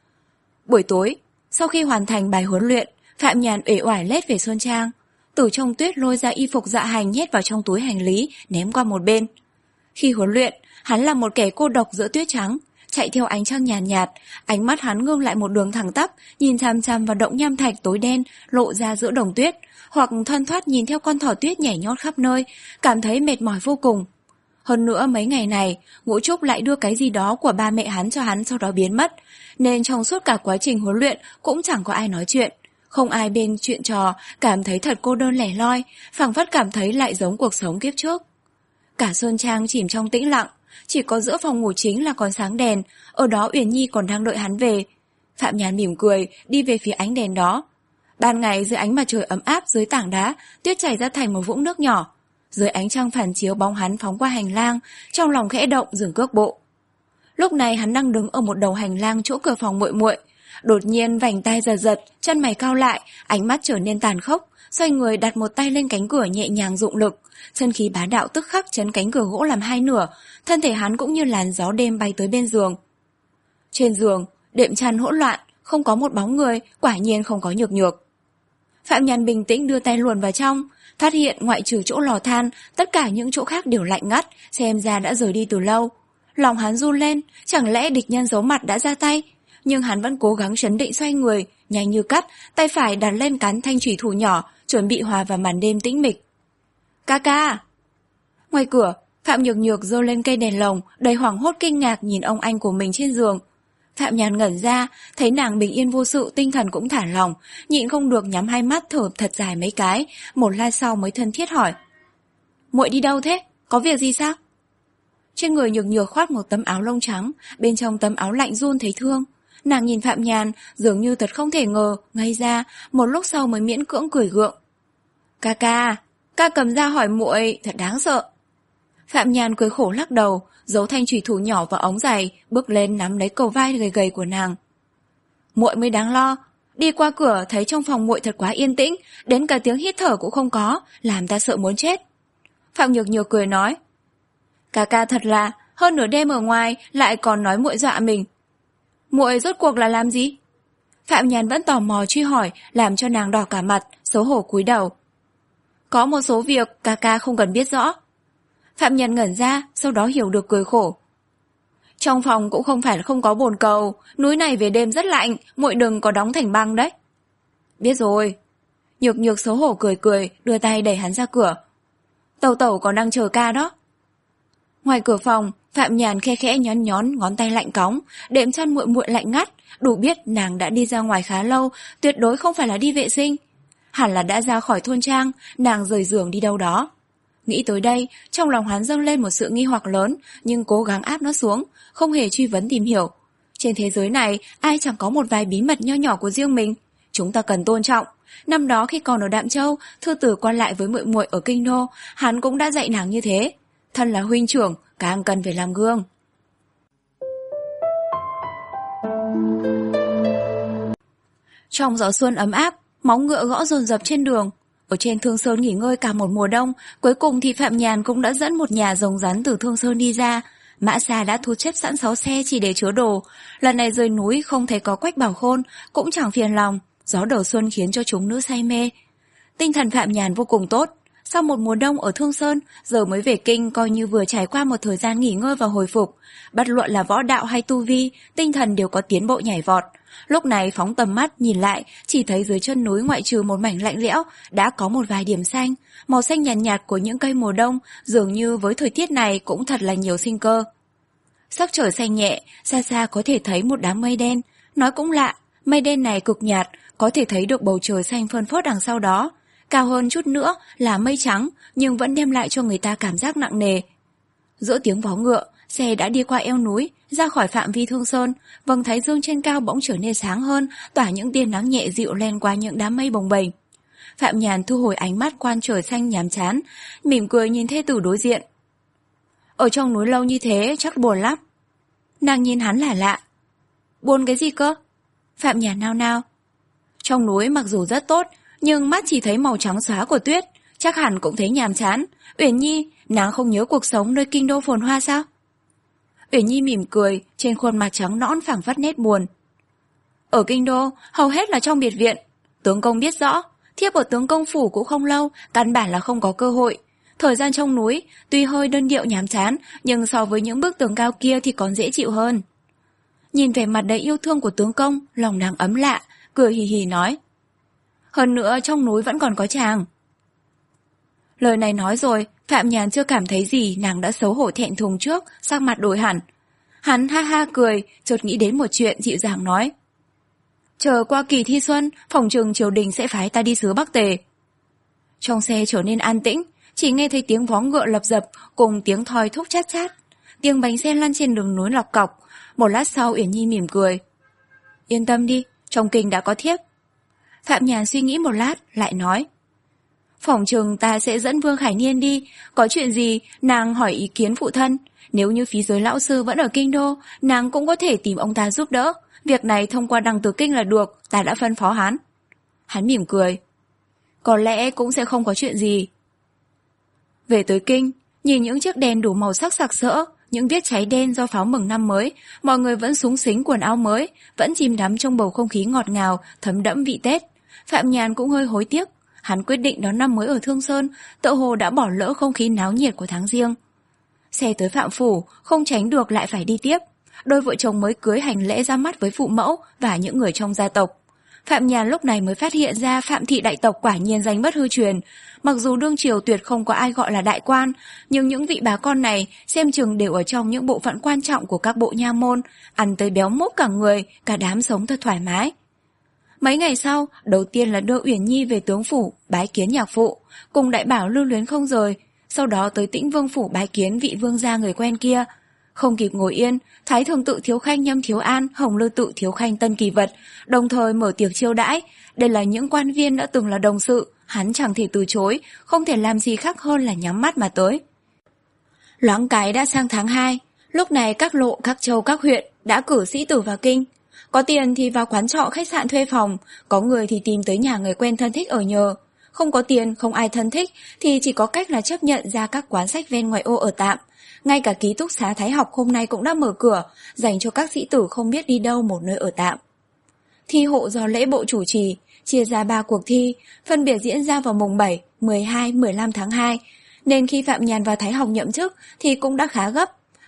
Buổi tối, sau khi hoàn thành bài huấn luyện, Phạm Nhàn uể oải lết về Xuân Trang. Từ trong tuyết lôi ra y phục dạ hành nhét vào trong túi hành lý, ném qua một bên. Khi huấn luyện, hắn là một kẻ cô độc giữa tuyết trắng, chạy theo ánh trăng nhàn nhạt, nhạt, ánh mắt hắn ngưng lại một đường thẳng tắp, nhìn chằm chằm vào động nham thạch tối đen lộ ra giữa đồng tuyết, hoặc thoăn thoắt nhìn theo con thỏ tuyết nhảy nhót khắp nơi, cảm thấy mệt mỏi vô cùng. Hơn nữa mấy ngày này, Ngũ Trúc lại đưa cái gì đó của ba mẹ hắn cho hắn sau đó biến mất, nên trong suốt cả quá trình huấn luyện cũng chẳng có ai nói chuyện. Không ai bên chuyện trò, cảm thấy thật cô đơn lẻ loi, phảng phất cảm thấy lại giống cuộc sống kiếp trước. Cả Xuân Trang chìm trong tĩnh lặng, chỉ có giữa phòng ngủ chính là còn sáng đèn, ở đó Uyển Nhi còn đang đợi hắn về. Phạm Nhàn mỉm cười, đi về phía ánh đèn đó. Ban ngày dưới ánh mặt trời ấm áp dưới tảng đá, tuyết chảy ra thành một vũng nước nhỏ. Dưới ánh trăng phản chiếu bóng hắn phóng qua hành lang, trong lòng khẽ động dừng cước bộ. Lúc này hắn đang đứng ở một đầu hành lang chỗ cửa phòng muội muội. Đột nhiên vành tai giật giật, chân mày cau lại, ánh mắt trở nên tàn khốc, xoay người đặt một tay lên cánh cửa nhẹ nhàng dụng lực, chân khí bá đạo tức khắc chấn cánh cửa gỗ làm hai nửa, thân thể hắn cũng như làn gió đêm bay tới bên giường. Trên giường, đệm chăn hỗn loạn, không có một bóng người, quả nhiên không có Nhược Nhược. Phạm Nhàn bình tĩnh đưa tay luồn vào trong, phát hiện ngoại trừ chỗ lò than, tất cả những chỗ khác đều lạnh ngắt, xem ra đã rời đi từ lâu. Lòng hắn run lên, chẳng lẽ địch nhân giấu mặt đã ra tay? Nhưng hắn vẫn cố gắng trấn định xoay người, nhanh như cắt, tay phải đặt lên cán thanh chủy thủ nhỏ, chuẩn bị hòa vào màn đêm tĩnh mịch. Ca ca! Ngoài cửa, Phạm Nhược Nhược giơ lên cây đèn lồng, đầy hoảng hốt kinh ngạc nhìn ông anh của mình trên giường. Phạm Nhàn ngẩn ra, thấy nàng bình yên vô sự, tinh thần cũng thả lỏng, nhịn không được nhắm hai mắt thở thật dài mấy cái, một lát sau mới thân thiết hỏi. Muội đi đâu thế? Có việc gì sao? Trên người Nhược Nhược khoác một tấm áo lông trắng, bên trong tấm áo lạnh run thấy thương. Nàng nhìn Phạm Nhàn, dường như thật không thể ngờ, ngây ra, một lúc sau mới miễn cưỡng cười gượng. Ca ca, ca cầm ra hỏi muội, thật đáng sợ. Phạm Nhàn cười khổ lắc đầu, giấu thanh chủy thủ nhỏ vào ống giày, bước lên nắm lấy cầu vai gầy gầy của nàng. Muội mới đáng lo, đi qua cửa thấy trong phòng muội thật quá yên tĩnh, đến cả tiếng hít thở cũng không có, làm ta sợ muốn chết. Phạm Nhược Nhược cười nói. Ca ca thật là, hơn nửa đêm ở ngoài lại còn nói muội dọa mình. Muội rốt cuộc là làm gì? Phạm Nhàn vẫn tò mò truy hỏi, làm cho nàng đỏ cả mặt, xấu hổ cúi đầu. Có một số việc ca ca không cần biết rõ. Phạm Nhàn ngẩn ra, sau đó hiểu được cười khổ. Trong phòng cũng không phải là không có bồn cầu, núi này về đêm rất lạnh, muội đừng có đóng thành băng đấy. Biết rồi. Nhược Nhược xấu hổ cười cười, đưa tay đẩy hắn ra cửa. Tẩu tẩu còn đang chờ ca đó. Ngoài cửa phòng, Phạm Nhàn khe khẽ nhón nhón ngón tay lạnh cóng, đệm chăn muội muội lạnh ngắt, đủ biết nàng đã đi ra ngoài khá lâu, tuyệt đối không phải là đi vệ sinh. Hẳn là đã ra khỏi thôn trang, nàng rời giường đi đâu đó. Nghĩ tới đây, trong lòng hắn dâng lên một sự nghi hoặc lớn, nhưng cố gắng áp nó xuống, không hề truy vấn tìm hiểu. Trên thế giới này, ai chẳng có một vài bí mật nho nhỏ của riêng mình. Chúng ta cần tôn trọng. Năm đó khi còn ở Đạm Châu, Thư Tử quan lại với muội muội ở Kinh Đô, hắn cũng đã dạy nàng như thế. Thân là huynh trưởng, càng cần phải làm gương. Trong gió xuân ấm áp, móng ngựa gõ dồn dập trên đường. Ở trên Thương Sơn nghỉ ngơi cả một mùa đông, cuối cùng thì Phạm Nhàn cũng đã dẫn một nhà rồng rắn từ Thương Sơn đi ra. Mã Xa đã thu xếp sẵn sáu xe chỉ để chứa đồ. Lần này rời núi không thấy có Quách Bảo Khôn, cũng chẳng phiền lòng. Gió đầu xuân khiến cho chúng nữ say mê. Tinh thần Phạm Nhàn vô cùng tốt. Sau một mùa đông ở Thương Sơn, giờ mới về kinh coi như vừa trải qua một thời gian nghỉ ngơi và hồi phục. Bất luận là võ đạo hay tu vi, tinh thần đều có tiến bộ nhảy vọt. Lúc này phóng tầm mắt nhìn lại, chỉ thấy dưới chân núi ngoại trừ một mảnh lạnh lẽo, đã có một vài điểm xanh. Màu xanh nhàn nhạt, nhạt của những cây mùa đông, dường như với thời tiết này cũng thật là nhiều sinh cơ. Sắc trời xanh nhẹ, xa xa có thể thấy một đám mây đen. Nói cũng lạ, mây đen này cực nhạt, có thể thấy được bầu trời xanh phơn phớt đằng sau đó. Cao hơn chút nữa là mây trắng, nhưng vẫn đem lại cho người ta cảm giác nặng nề. Giữa tiếng vó ngựa, xe đã đi qua eo núi, ra khỏi phạm vi Thương Sơn. Vầng thái dương trên cao bỗng trở nên sáng hơn, tỏa những tia nắng nhẹ dịu len qua những đám mây bồng bềnh. Phạm Nhàn thu hồi ánh mắt quan trời xanh nhàm chán, mỉm cười nhìn thê tử đối diện. Ở trong núi lâu như thế chắc buồn lắm. Nàng nhìn hắn lạ lạ. Buồn cái gì cơ? Phạm Nhàn nao nao. Trong núi mặc dù rất tốt, nhưng mắt chỉ thấy màu trắng xóa của tuyết, chắc hẳn cũng thấy nhàm chán. Uyển Nhi, nàng không nhớ cuộc sống nơi kinh đô phồn hoa sao? Uyển Nhi mỉm cười, trên khuôn mặt trắng nõn phảng phất nét buồn. Ở kinh đô, hầu hết là trong biệt viện. Tướng công biết rõ, thiếp ở tướng công phủ cũng không lâu, căn bản là không có cơ hội. Thời gian trong núi, tuy hơi đơn điệu nhàm chán, nhưng so với những bức tường cao kia thì còn dễ chịu hơn. Nhìn vẻ mặt đầy yêu thương của tướng công, lòng nàng ấm lạ, cười hì hì nói. Hơn nữa trong núi vẫn còn có chàng. Lời này nói rồi, Phạm Nhàn chưa cảm thấy gì, nàng đã xấu hổ thẹn thùng trước, sắc mặt đổi hẳn. Hắn ha ha cười, chợt nghĩ đến một chuyện dịu dàng nói. Chờ qua kỳ thi xuân, phòng trường triều đình sẽ phái ta đi xứ Bắc Tề. Trong xe trở nên an tĩnh, chỉ nghe thấy tiếng vó ngựa lập dập cùng tiếng thoi thúc chát chát. Tiếng bánh xe lăn trên đường núi lọc cọc. Một lát sau Uyển Nhi mỉm cười. Yên tâm đi, trong kinh đã có thiếp. Phạm Nhàn suy nghĩ một lát, lại nói. Phỏng chừng ta sẽ dẫn Vương Khải Niên đi, có chuyện gì nàng hỏi ý kiến phụ thân. Nếu như phí giới lão sư vẫn ở kinh đô, nàng cũng có thể tìm ông ta giúp đỡ. Việc này thông qua Đằng Tử Kinh là được, ta đã phân phó hắn. Hắn mỉm cười. Có lẽ cũng sẽ không có chuyện gì. Về tới kinh, nhìn những chiếc đèn đủ màu sắc sặc sỡ, những viết cháy đen do pháo mừng năm mới, mọi người vẫn súng xính quần áo mới, vẫn chìm đắm trong bầu không khí ngọt ngào, thấm đẫm vị Tết. Phạm Nhàn cũng hơi hối tiếc, hắn quyết định đón năm mới ở Thương Sơn, tựa hồ đã bỏ lỡ không khí náo nhiệt của tháng Giêng. Xe tới Phạm Phủ, không tránh được lại phải đi tiếp. Đôi vợ chồng mới cưới hành lễ ra mắt với phụ mẫu và những người trong gia tộc. Phạm Nhàn lúc này mới phát hiện ra Phạm thị đại tộc quả nhiên danh bất hư truyền. Mặc dù đương triều tuyệt không có ai gọi là đại quan, nhưng những vị bà con này xem chừng đều ở trong những bộ phận quan trọng của các bộ nha môn, ăn tới béo mốc cả người, cả đám sống thật thoải mái. Mấy ngày sau, đầu tiên là đưa Uyển Nhi về tướng phủ, bái kiến nhạc phụ, cùng đại bảo lưu luyến không rời, sau đó tới Tĩnh Vương phủ bái kiến vị vương gia người quen kia. Không kịp ngồi yên, Thái Thường Tự thiếu khanh Nhâm Thiếu An, Hồng Lư Tự thiếu khanh Tân Kỳ Vật, đồng thời mở tiệc chiêu đãi. Đây là những quan viên đã từng là đồng sự, hắn chẳng thể từ chối, không thể làm gì khác hơn là nhắm mắt mà tới. Loáng cái đã sang tháng hai, lúc này các lộ, các châu, các huyện đã cử sĩ tử vào kinh. Có tiền thì vào quán trọ khách sạn thuê phòng, có người thì tìm tới nhà người quen thân thích ở nhờ. Không có tiền, không ai thân thích thì chỉ có cách là chấp nhận ra các quán sách ven ngoại ô ở tạm. Ngay cả ký túc xá Thái Học hôm nay cũng đã mở cửa, dành cho các sĩ tử không biết đi đâu một nơi ở tạm. Thi hộ do lễ bộ chủ trì, chia ra ba cuộc thi, phân biệt diễn ra vào mùng bảy, mười hai, mười lăm tháng hai, nên khi Phạm Nhàn vào Thái Học nhậm chức thì cũng đã khá gấp.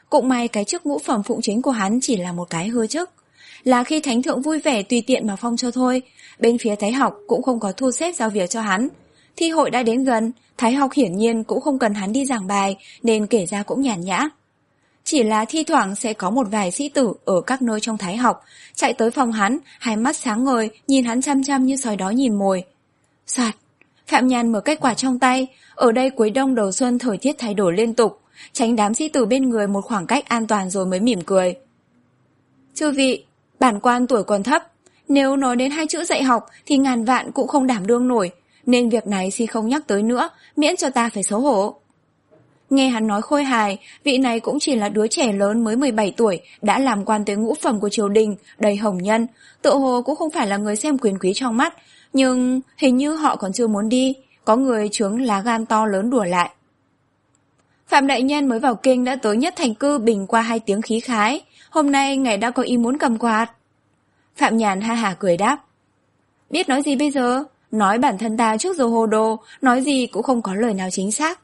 Cũng may cái chức ngũ phẩm phụng chính của hắn chỉ là một cái hư chức, là khi thánh thượng vui vẻ tùy tiện mà phong cho thôi. Bên phía Thái học cũng không có thu xếp giao việc cho hắn. Thi hội đã đến gần, Thái học hiển nhiên cũng không cần hắn đi giảng bài, nên kể ra cũng nhàn nhã. Chỉ là thi thoảng sẽ có một vài sĩ tử ở các nơi trong Thái học chạy tới phòng hắn, hai mắt sáng ngời nhìn hắn chăm chăm như sói đói nhìn mồi. Soạt, Phạm Nhàn mở kết quả trong tay. Ở đây cuối đông đầu xuân thời tiết thay đổi liên tục, tránh đám sĩ tử bên người một khoảng cách an toàn rồi mới mỉm cười. Chư vị, bản quan tuổi còn thấp, nếu nói đến hai chữ dạy học thì ngàn vạn cũng không đảm đương nổi, nên việc này xin không nhắc tới nữa, miễn cho ta phải xấu hổ. Nghe hắn nói khôi hài, vị này cũng chỉ là đứa trẻ lớn mới mười bảy tuổi, đã làm quan tới ngũ phẩm của triều đình, đầy hồng nhân, tự hồ cũng không phải là người xem quyền quý trong mắt, nhưng hình như họ còn chưa muốn đi, có người chướng lá gan to lớn đùa lại. Phạm đại nhân mới vào kinh đã tới Nhất Thành Cư bình qua hai tiếng khí khái, hôm nay ngài đã có ý muốn cầm quạt. Phạm Nhàn ha hả cười đáp. Biết nói gì bây giờ, nói bản thân ta trước giờ hồ đồ, nói gì cũng không có lời nào chính xác.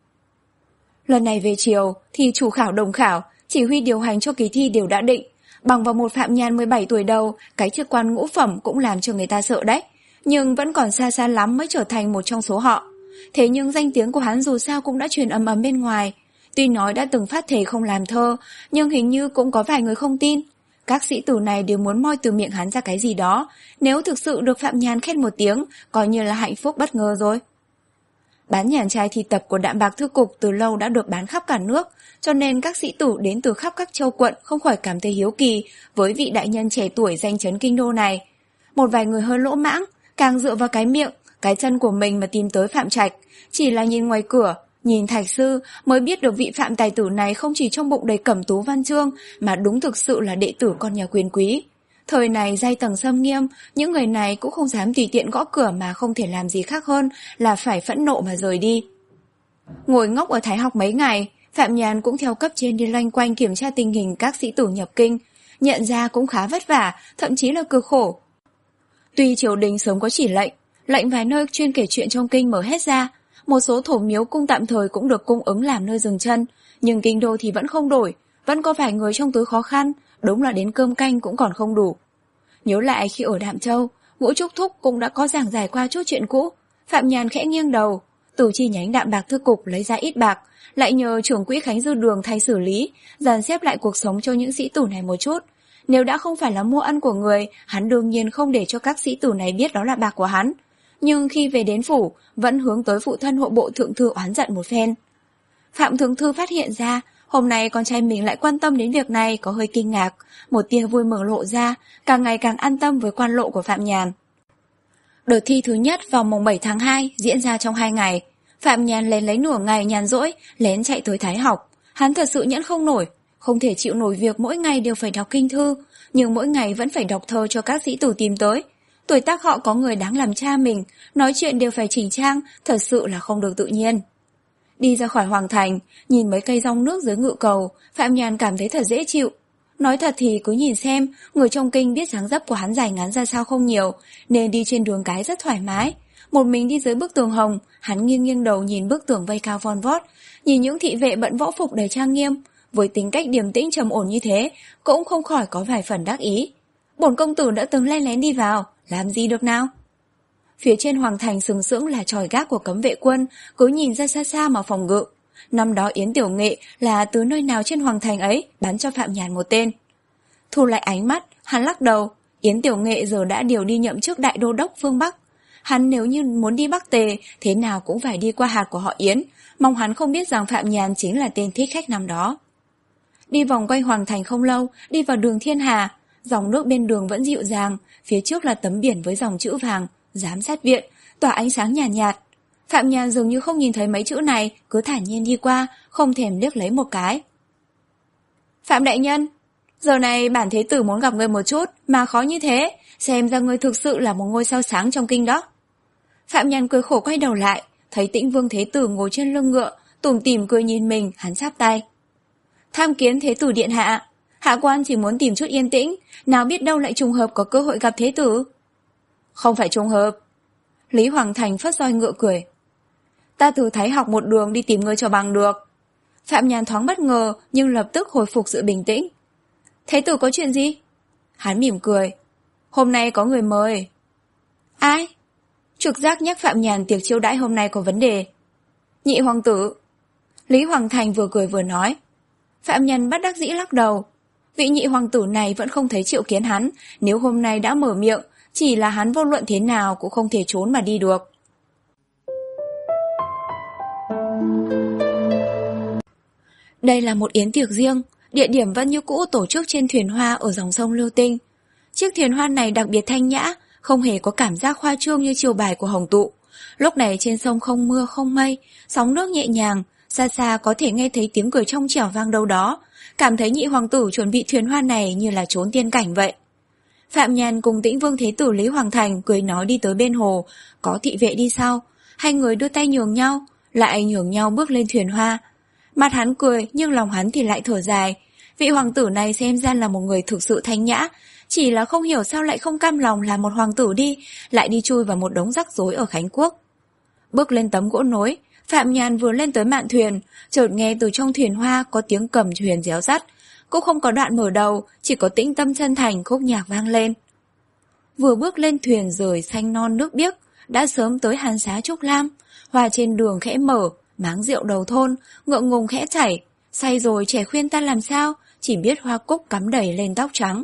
Lần này về chiều thì chủ khảo đồng khảo, chỉ huy điều hành cho kỳ thi đều đã định. Bằng vào một Phạm Nhàn mười bảy tuổi đầu, cái chức quan ngũ phẩm cũng làm cho người ta sợ đấy. Nhưng vẫn còn xa xa lắm mới trở thành một trong số họ. Thế nhưng danh tiếng của hắn dù sao cũng đã truyền ầm ầm bên ngoài. Tuy nói đã từng phát thề không làm thơ, nhưng hình như cũng có vài người không tin. Các sĩ tử này đều muốn moi từ miệng hắn ra cái gì đó. Nếu thực sự được Phạm Nhàn khen một tiếng, coi như là hạnh phúc bất ngờ rồi. Bán nhàn trai thi tập của Đạm Bạc Thư Cục từ lâu đã được bán khắp cả nước, cho nên các sĩ tử đến từ khắp các châu quận không khỏi cảm thấy hiếu kỳ với vị đại nhân trẻ tuổi danh chấn kinh đô này. Một vài người hơi lỗ mãng, càng dựa vào cái miệng, cái chân của mình mà tìm tới Phạm Trạch, chỉ là nhìn ngoài cửa, nhìn thạch sư mới biết được vị Phạm tài tử này không chỉ trong bụng đầy cẩm tú văn chương, mà đúng thực sự là đệ tử con nhà quyền quý. Thời này giai tầng xâm nghiêm, những người này cũng không dám tùy tiện gõ cửa mà không thể làm gì khác hơn là phải phẫn nộ mà rời đi. Ngồi ngốc ở Thái học mấy ngày, Phạm Nhàn cũng theo cấp trên đi loanh quanh kiểm tra tình hình các sĩ tử nhập kinh, nhận ra cũng khá vất vả, thậm chí là cực khổ. Tuy triều đình sớm có chỉ lệnh, lệnh vài nơi chuyên kể chuyện trong kinh mở hết ra, một số thổ miếu cung tạm thời cũng được cung ứng làm nơi dừng chân, nhưng kinh đô thì vẫn không đổi, vẫn có vài người trong túi khó khăn, đúng là đến cơm canh cũng còn không đủ. Nhớ lại khi ở Đạm Châu, Ngũ Trúc Thúc cũng đã có giảng giải qua chút chuyện cũ. Phạm Nhàn khẽ nghiêng đầu, từ chi nhánh Đạm Bạc Thư Cục lấy ra ít bạc, lại nhờ trưởng quỹ Khánh Dư Đường thay xử lý, dàn xếp lại cuộc sống cho những sĩ tử này một chút. Nếu đã không phải là mua ân của người, hắn đương nhiên không để cho các sĩ tử này biết đó là bạc của hắn. Nhưng khi về đến phủ, vẫn hướng tới phụ thân hộ bộ thượng thư oán giận một phen. Phạm thượng thư phát hiện ra, hôm nay con trai mình lại quan tâm đến việc này có hơi kinh ngạc, một tia vui mừng lộ ra, càng ngày càng an tâm với quan lộ của Phạm Nhàn. Đợt thi thứ nhất vào mùng bảy tháng hai diễn ra trong hai ngày. Phạm Nhàn lén lấy nửa ngày nhàn rỗi, lén chạy tới Thái học. Hắn thật sự nhẫn không nổi, không thể chịu nổi việc mỗi ngày đều phải đọc kinh thư, nhưng mỗi ngày vẫn phải đọc thơ cho các sĩ tử tìm tới. Tuổi tác họ có người đáng làm cha mình, nói chuyện đều phải chỉnh trang, thật sự là không được tự nhiên. Đi ra khỏi hoàng thành, nhìn mấy cây rong nước dưới ngự cầu, Phạm Nhàn cảm thấy thật dễ chịu. Nói thật thì cứ nhìn xem, người trong kinh biết dáng dấp của hắn dài ngắn ra sao không nhiều, nên đi trên đường cái rất thoải mái. Một mình đi dưới bức tường hồng, hắn nghiêng nghiêng đầu nhìn bức tường vây cao von vót, nhìn những thị vệ bận võ phục đầy trang nghiêm. Với tính cách điềm tĩnh trầm ổn như thế, cũng không khỏi có vài phần đắc ý. Bổn công tử đã từng len lén đi vào, làm gì được nào? Phía trên hoàng thành sừng sững là chòi gác của cấm vệ quân, cứ nhìn ra xa xa mà phòng ngự. Năm đó Yến Tiểu Nghệ là từ nơi nào trên hoàng thành ấy bắn cho Phạm Nhàn một tên. Thu lại ánh mắt, hắn lắc đầu. Yến Tiểu Nghệ giờ đã điều đi nhậm chức đại đô đốc phương Bắc. Hắn nếu như muốn đi Bắc Tề, thế nào cũng phải đi qua hạt của họ Yến. Mong hắn không biết rằng Phạm Nhàn chính là tên thích khách năm đó. Đi vòng quanh hoàng thành không lâu, đi vào đường Thiên Hà. Dòng nước bên đường vẫn dịu dàng, phía trước là tấm biển với dòng chữ vàng giám sát viện, tỏa ánh sáng nhàn nhạt, nhạt. Phạm Nhàn dường như không nhìn thấy mấy chữ này, cứ thản nhiên đi qua, không thèm liếc lấy một cái. Phạm đại nhân, giờ này bản thế tử muốn gặp người một chút, mà khó như thế, xem ra người thực sự là một ngôi sao sáng trong kinh đó. Phạm Nhàn cười khổ quay đầu lại, thấy Tĩnh Vương thế tử ngồi trên lưng ngựa, tủm tỉm cười nhìn mình, hắn chắp tay. Tham kiến thế tử điện hạ, hạ quan chỉ muốn tìm chút yên tĩnh, nào biết đâu lại trùng hợp có cơ hội gặp thế tử. Không phải trùng hợp. Lý Hoàng Thành phất roi ngựa cười. Ta từ Thái học một đường đi tìm ngươi cho bằng được. Phạm Nhàn thoáng bất ngờ nhưng lập tức hồi phục sự bình tĩnh. Thế tử có chuyện gì? Hắn mỉm cười. Hôm nay có người mời. Ai? Trực giác nhắc Phạm Nhàn tiệc chiêu đãi hôm nay có vấn đề. Nhị hoàng tử. Lý Hoàng Thành vừa cười vừa nói. Phạm Nhàn bất đắc dĩ lắc đầu. Vị nhị hoàng tử này vẫn không thấy triệu kiến hắn. Nếu hôm nay đã mở miệng, chỉ là hắn vô luận thế nào cũng không thể trốn mà đi được. Đây là một yến tiệc riêng, địa điểm vẫn như cũ tổ chức trên thuyền hoa ở dòng sông Lưu Tinh. Chiếc thuyền hoa này đặc biệt thanh nhã, không hề có cảm giác khoa trương như chiều bài của Hồng Tụ. Lúc này trên sông không mưa không mây, sóng nước nhẹ nhàng, xa xa có thể nghe thấy tiếng cười trong trẻo vang đâu đó, cảm thấy nhị hoàng tử chuẩn bị thuyền hoa này như là trốn tiên cảnh vậy. Phạm Nhàn cùng Tĩnh Vương Thế Tử Lý Hoàng Thành cười nói đi tới bên hồ, có thị vệ đi sau, hai người đưa tay nhường nhau, lại nhường nhau bước lên thuyền hoa. Mặt hắn cười nhưng lòng hắn thì lại thở dài. Vị hoàng tử này xem ra là một người thực sự thanh nhã, chỉ là không hiểu sao lại không cam lòng là một hoàng tử đi, lại đi chui vào một đống rắc rối ở Khánh Quốc. Bước lên tấm gỗ nối, Phạm Nhàn vừa lên tới mạn thuyền, chợt nghe từ trong thuyền hoa có tiếng cầm thuyền réo rắt, cũng không có đoạn mở đầu, chỉ có tĩnh tâm chân thành khúc nhạc vang lên. Vừa bước lên thuyền rời xanh non nước biếc, đã sớm tới Hàn Xá Trúc Lam, hoa trên đường khẽ mở, máng rượu đầu thôn, ngượng ngùng khẽ chảy, say rồi trẻ khuyên ta làm sao, chỉ biết hoa cúc cắm đầy lên tóc trắng.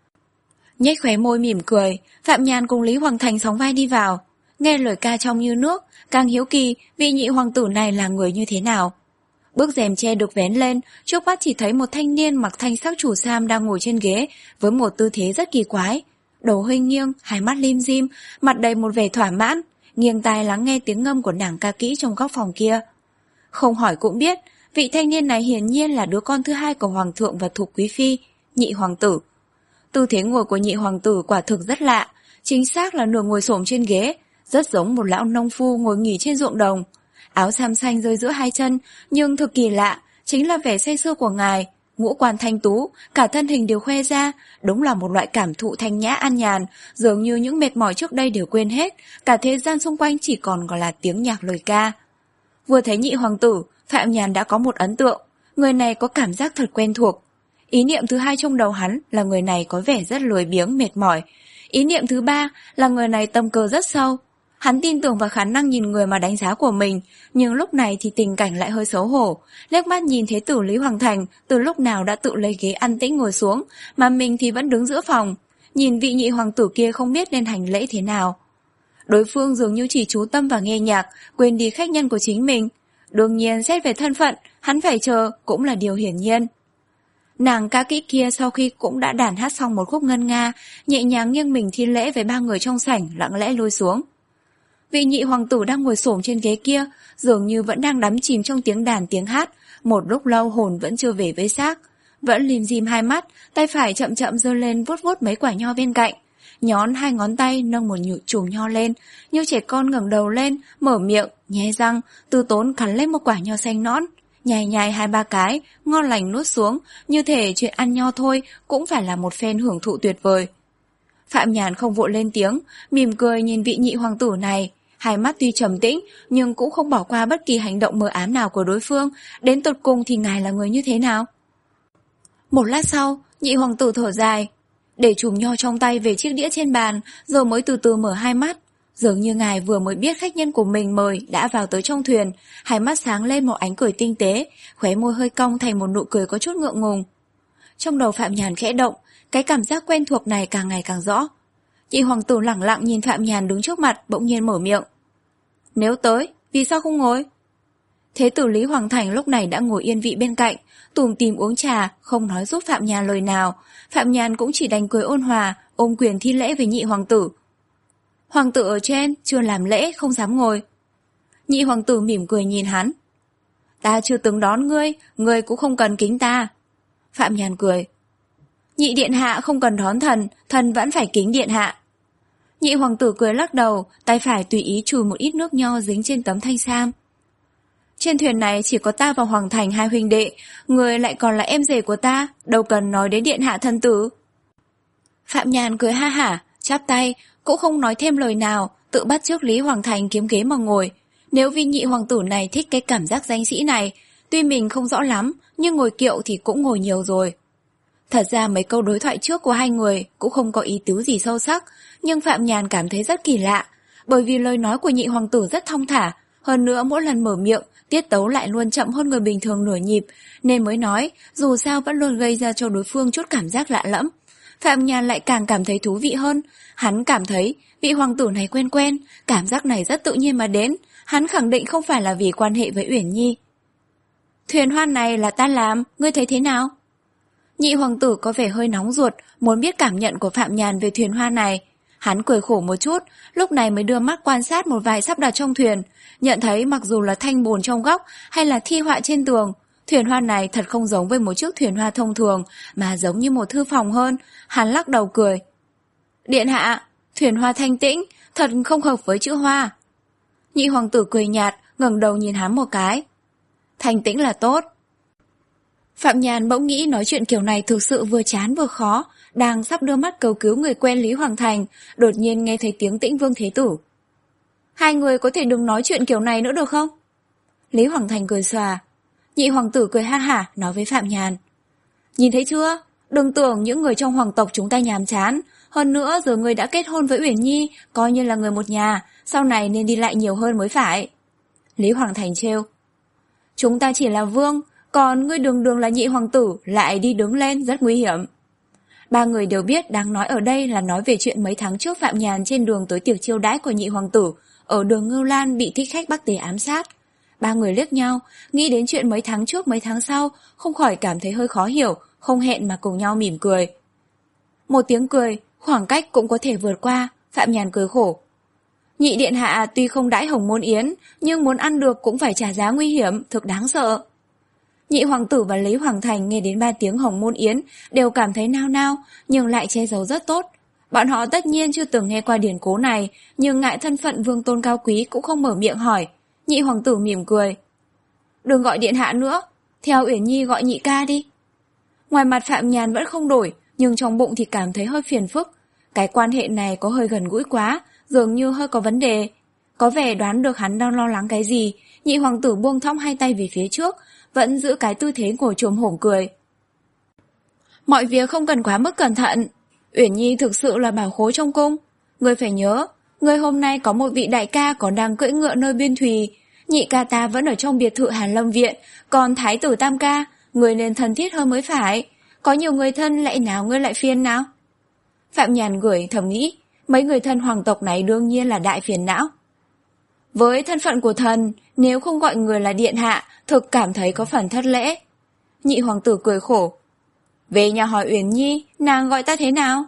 Nhếch khóe môi mỉm cười, Phạm Nhàn cùng Lý Hoàng Thành sóng vai đi vào, nghe lời ca trong như nước, càng hiếu kỳ vị nhị hoàng tử này là người như thế nào. Bước rèm che được vén lên, trước mắt chỉ thấy một thanh niên mặc thanh sắc chủ sam đang ngồi trên ghế với một tư thế rất kỳ quái, đầu hơi nghiêng, hai mắt lim dim, mặt đầy một vẻ thỏa mãn, nghiêng tai lắng nghe tiếng ngâm của nàng ca kỹ trong góc phòng kia. Không hỏi cũng biết, vị thanh niên này hiển nhiên là đứa con thứ hai của hoàng thượng và Thục quý phi, nhị hoàng tử. Tư thế ngồi của nhị hoàng tử quả thực rất lạ, chính xác là nửa ngồi xổm trên ghế, rất giống một lão nông phu ngồi nghỉ trên ruộng đồng. Áo sam xanh rơi giữa hai chân, nhưng thực kỳ lạ, chính là vẻ say sưa của ngài, ngũ quan thanh tú, cả thân hình đều khoe ra, đúng là một loại cảm thụ thanh nhã an nhàn, dường như những mệt mỏi trước đây đều quên hết, cả thế gian xung quanh chỉ còn gọi là tiếng nhạc lời ca. Vừa thấy nhị hoàng tử, Phạm Nhàn đã có một ấn tượng, người này có cảm giác thật quen thuộc. Ý niệm thứ hai trong đầu hắn là người này có vẻ rất lười biếng mệt mỏi. Ý niệm thứ ba là người này tâm cơ rất sâu. Hắn tin tưởng vào khả năng nhìn người mà đánh giá của mình, nhưng lúc này thì tình cảnh lại hơi xấu hổ. Liếc mắt nhìn Thế Tử Lý Hoàng Thành từ lúc nào đã tự lấy ghế an tĩnh ngồi xuống, mà mình thì vẫn đứng giữa phòng. Nhìn vị nhị hoàng tử kia không biết nên hành lễ thế nào. Đối phương dường như chỉ chú tâm vào nghe nhạc, quên đi khách nhân của chính mình. Đương nhiên xét về thân phận, hắn phải chờ cũng là điều hiển nhiên. Nàng ca kỹ kia sau khi cũng đã đàn hát xong một khúc ngân nga, nhẹ nhàng nghiêng mình thi lễ với ba người trong sảnh, lặng lẽ lui xuống. Vị nhị hoàng tử đang ngồi xổm trên ghế kia, dường như vẫn đang đắm chìm trong tiếng đàn tiếng hát, một lúc lâu hồn vẫn chưa về với xác, vẫn lim dim hai mắt, tay phải chậm chậm giơ lên vuốt vuốt mấy quả nho bên cạnh, nhón hai ngón tay nâng một nhụy chùm nho lên, như trẻ con ngẩng đầu lên, mở miệng, nhè răng, từ tốn cắn lên một quả nho xanh nõn, nhai nhai hai ba cái, ngon lành nuốt xuống, như thể chuyện ăn nho thôi cũng phải là một phen hưởng thụ tuyệt vời. Phạm Nhàn không vội lên tiếng, mỉm cười nhìn vị nhị hoàng tử này, hai mắt tuy trầm tĩnh nhưng cũng không bỏ qua bất kỳ hành động mờ ám nào của đối phương, đến tột cùng thì ngài là người như thế nào? Một lát sau, nhị hoàng tử thở dài, để chùm nho trong tay về chiếc đĩa trên bàn, rồi mới từ từ mở hai mắt. Dường như ngài vừa mới biết khách nhân của mình mời đã vào tới trong thuyền, hai mắt sáng lên một ánh cười tinh tế, khóe môi hơi cong thành một nụ cười có chút ngượng ngùng. Trong đầu Phạm Nhàn khẽ động, cái cảm giác quen thuộc này càng ngày càng rõ. Nhị hoàng tử lẳng lặng nhìn Phạm Nhàn đứng trước mặt, bỗng nhiên mở miệng. Nếu tới, vì sao không ngồi? Thế Tử Lý Hoàng Thành lúc này đã ngồi yên vị bên cạnh, tủm tỉm uống trà, không nói giúp Phạm Nhàn lời nào. Phạm Nhàn cũng chỉ đành cười ôn hòa, ôm quyền thi lễ với nhị hoàng tử. Hoàng tử ở trên, chưa làm lễ, không dám ngồi. Nhị hoàng tử mỉm cười nhìn hắn. Ta chưa từng đón ngươi, ngươi cũng không cần kính ta. Phạm Nhàn cười. Nhị điện hạ không cần đón thần, thần vẫn phải kính điện hạ. Nhị hoàng tử cười lắc đầu, tay phải tùy ý chùi một ít nước nho dính trên tấm thanh sam. Trên thuyền này chỉ có ta và Hoàng Thành hai huynh đệ, người lại còn là em rể của ta, đâu cần nói đến điện hạ thân tử. Phạm Nhàn cười ha hả, chắp tay, cũng không nói thêm lời nào, tự bắt chước Lý Hoàng Thành kiếm ghế mà ngồi. Nếu vị nhị hoàng tử này thích cái cảm giác danh sĩ này, Tuy mình không rõ lắm, nhưng ngồi kiệu thì cũng ngồi nhiều rồi. Thật ra mấy câu đối thoại trước của hai người cũng không có ý tứ gì sâu sắc, nhưng Phạm Nhàn cảm thấy rất kỳ lạ, bởi vì lời nói của nhị hoàng tử rất thong thả, hơn nữa mỗi lần mở miệng, tiết tấu lại luôn chậm hơn người bình thường nửa nhịp, nên mới nói, dù sao vẫn luôn gây ra cho đối phương chút cảm giác lạ lẫm. Phạm Nhàn lại càng cảm thấy thú vị hơn, hắn cảm thấy vị hoàng tử này quen quen, cảm giác này rất tự nhiên mà đến, hắn khẳng định không phải là vì quan hệ với Uyển Nhi. Thuyền hoa này là ta làm, ngươi thấy thế nào? Nhị hoàng tử có vẻ hơi nóng ruột, muốn biết cảm nhận của Phạm Nhàn về thuyền hoa này. Hắn cười khổ một chút, lúc này mới đưa mắt quan sát một vài sắp đặt trong thuyền, nhận thấy mặc dù là thanh bồn trong góc hay là thi họa trên tường, thuyền hoa này thật không giống với một chiếc thuyền hoa thông thường, mà giống như một thư phòng hơn. Hắn lắc đầu cười. Điện hạ, thuyền hoa thanh tĩnh, thật không hợp với chữ hoa. Nhị hoàng tử cười nhạt, ngẩng đầu nhìn hắn một cái. Thanh tĩnh là tốt. Phạm Nhàn bỗng nghĩ nói chuyện kiểu này thực sự vừa chán vừa khó, đang sắp đưa mắt cầu cứu người quen Lý Hoàng Thành, đột nhiên nghe thấy tiếng Tĩnh Vương Thế Tử. Hai người có thể đừng nói chuyện kiểu này nữa được không? Lý Hoàng Thành cười xòa. Nhị hoàng tử cười ha hả nói với Phạm Nhàn. Nhìn thấy chưa? Đừng tưởng những người trong hoàng tộc chúng ta nhàm chán. Hơn nữa giờ người đã kết hôn với Uyển Nhi, coi như là người một nhà, sau này nên đi lại nhiều hơn mới phải. Lý Hoàng Thành trêu. Chúng ta chỉ là vương, còn ngươi đường đường là nhị hoàng tử lại đi đứng lên rất nguy hiểm. Ba người đều biết đang nói ở đây là nói về chuyện mấy tháng trước Phạm Nhàn trên đường tới tiệc chiêu đãi của nhị hoàng tử ở đường Ngưu Lan bị thích khách Bắc Tề ám sát. Ba người liếc nhau, nghĩ đến chuyện mấy tháng trước mấy tháng sau, không khỏi cảm thấy hơi khó hiểu, không hẹn mà cùng nhau mỉm cười. Một tiếng cười, khoảng cách cũng có thể vượt qua, Phạm Nhàn cười khổ. Nhị điện hạ tuy không đãi hồng môn yến, nhưng muốn ăn được cũng phải trả giá nguy hiểm, thực đáng sợ. Nhị hoàng tử và Lý Hoàng Thành nghe đến ba tiếng hồng môn yến đều cảm thấy nao nao, nhưng lại che giấu rất tốt. Bọn họ tất nhiên chưa từng nghe qua điển cố này, nhưng ngại thân phận vương tôn cao quý cũng không mở miệng hỏi. Nhị hoàng tử mỉm cười. Đừng gọi điện hạ nữa, theo Uyển Nhi gọi nhị ca đi. Ngoài mặt Phạm Nhàn vẫn không đổi, nhưng trong bụng thì cảm thấy hơi phiền phức. Cái quan hệ này có hơi gần gũi quá, dường như hơi có vấn đề. Có vẻ đoán được hắn đang lo lắng cái gì, nhị hoàng tử buông thõng hai tay về phía trước, vẫn giữ cái tư thế ngồi chồm hổm cười. Mọi việc không cần quá mức cẩn thận. Uyển Nhi thực sự là bảo khố trong cung. Ngươi phải nhớ, ngươi hôm nay có một vị đại ca còn đang cưỡi ngựa nơi biên thùy. Nhị ca ta vẫn ở trong biệt thự Hàn Lâm Viện, còn thái tử tam ca, ngươi nên thân thiết hơn mới phải. Có nhiều người thân lẽ nào ngươi lại phiền nào? Phạm Nhàn gửi thầm nghĩ, mấy người thân hoàng tộc này đương nhiên là đại phiền não. Với thân phận của thần, nếu không gọi người là điện hạ, thực cảm thấy có phần thất lễ. Nhị hoàng tử cười khổ. Về nhà hỏi Uyển Nhi, nàng gọi ta thế nào?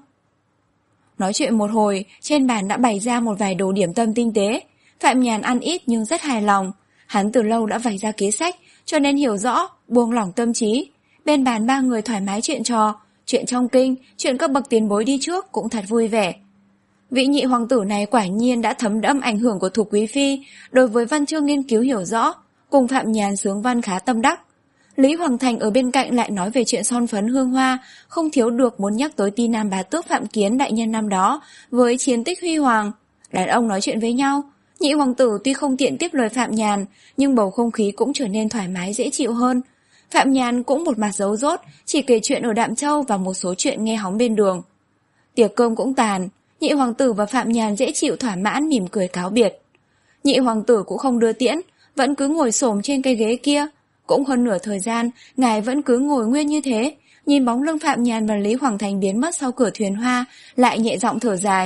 Nói chuyện một hồi, trên bàn đã bày ra một vài đồ điểm tâm tinh tế. Phạm Nhàn ăn ít nhưng rất hài lòng. Hắn từ lâu đã vạch ra kế sách, cho nên hiểu rõ, buông lỏng tâm trí. Bên bàn ba người thoải mái chuyện trò, chuyện trong kinh, chuyện các bậc tiền bối đi trước cũng thật vui vẻ. Vị nhị hoàng tử này quả nhiên đã thấm đẫm ảnh hưởng của Thục Quý Phi, đối với văn chương nghiên cứu hiểu rõ, cùng Phạm Nhàn sướng văn khá tâm đắc. Lý Hoàng Thành ở bên cạnh lại nói về chuyện son phấn hương hoa, không thiếu được muốn nhắc tới Ti Nam bá tước Phạm Kiến đại nhân năm đó, với chiến tích huy hoàng. Đàn ông nói chuyện với nhau, nhị hoàng tử tuy không tiện tiếp lời Phạm Nhàn, nhưng bầu không khí cũng trở nên thoải mái dễ chịu hơn. Phạm Nhàn cũng một mặt giấu dốt, chỉ kể chuyện ở Đạm Châu và một số chuyện nghe hóng bên đường. Tiệc cơm cũng tàn, nhị hoàng tử và Phạm Nhàn dễ chịu thỏa mãn mỉm cười cáo biệt. Nhị hoàng tử cũng không đưa tiễn, vẫn cứ ngồi xổm trên cây ghế kia. Cũng hơn nửa thời gian, ngài vẫn cứ ngồi nguyên như thế, nhìn bóng lưng Phạm Nhàn và Lý Hoàng Thành biến mất sau cửa thuyền hoa, lại nhẹ giọng thở dài.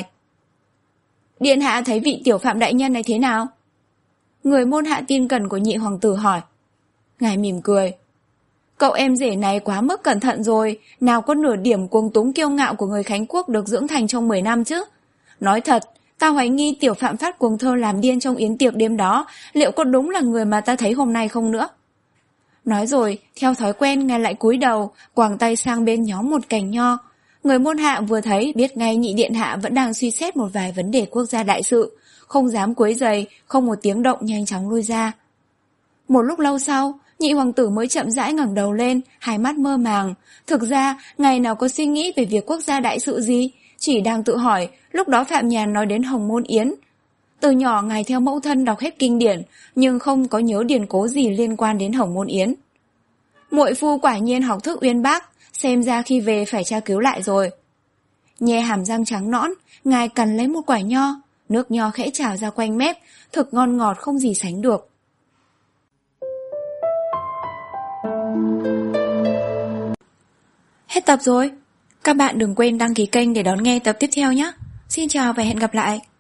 Điện hạ thấy vị tiểu Phạm đại nhân này thế nào? Người môn hạ tin cẩn của nhị hoàng tử hỏi. Ngài mỉm cười. Cậu em rể này quá mức cẩn thận rồi, nào có nửa điểm cuồng túng kiêu ngạo của người Khánh Quốc được dưỡng thành trong mười năm chứ. Nói thật, ta hoài nghi tiểu Phạm phát cuồng thơ làm điên trong yến tiệc đêm đó, liệu có đúng là người mà ta thấy hôm nay không nữa? Nói rồi, theo thói quen ngài lại cúi đầu, quàng tay sang bên nhóm một cành nho. Người môn hạ vừa thấy biết ngay nhị điện hạ vẫn đang suy xét một vài vấn đề quốc gia đại sự, không dám quấy rầy, không một tiếng động nhanh chóng lui ra. Một lúc lâu sau, nhị hoàng tử mới chậm rãi ngẩng đầu lên, hai mắt mơ màng. Thực ra, ngài nào có suy nghĩ về việc quốc gia đại sự gì, chỉ đang tự hỏi, lúc đó Phạm Nhàn nói đến Hồng Môn Yến. Từ nhỏ ngài theo mẫu thân đọc hết kinh điển, nhưng không có nhớ điển cố gì liên quan đến Hồng Môn Yến. Muội phu quả nhiên học thức uyên bác, xem ra khi về phải tra cứu lại rồi. Nhe hàm răng trắng nõn, ngài cắn lấy một quả nho, nước nho khẽ trào ra quanh mép, thực ngon ngọt không gì sánh được. Hết tập rồi. Các bạn đừng quên đăng ký kênh để đón nghe tập tiếp theo nhé. Xin chào và hẹn gặp lại.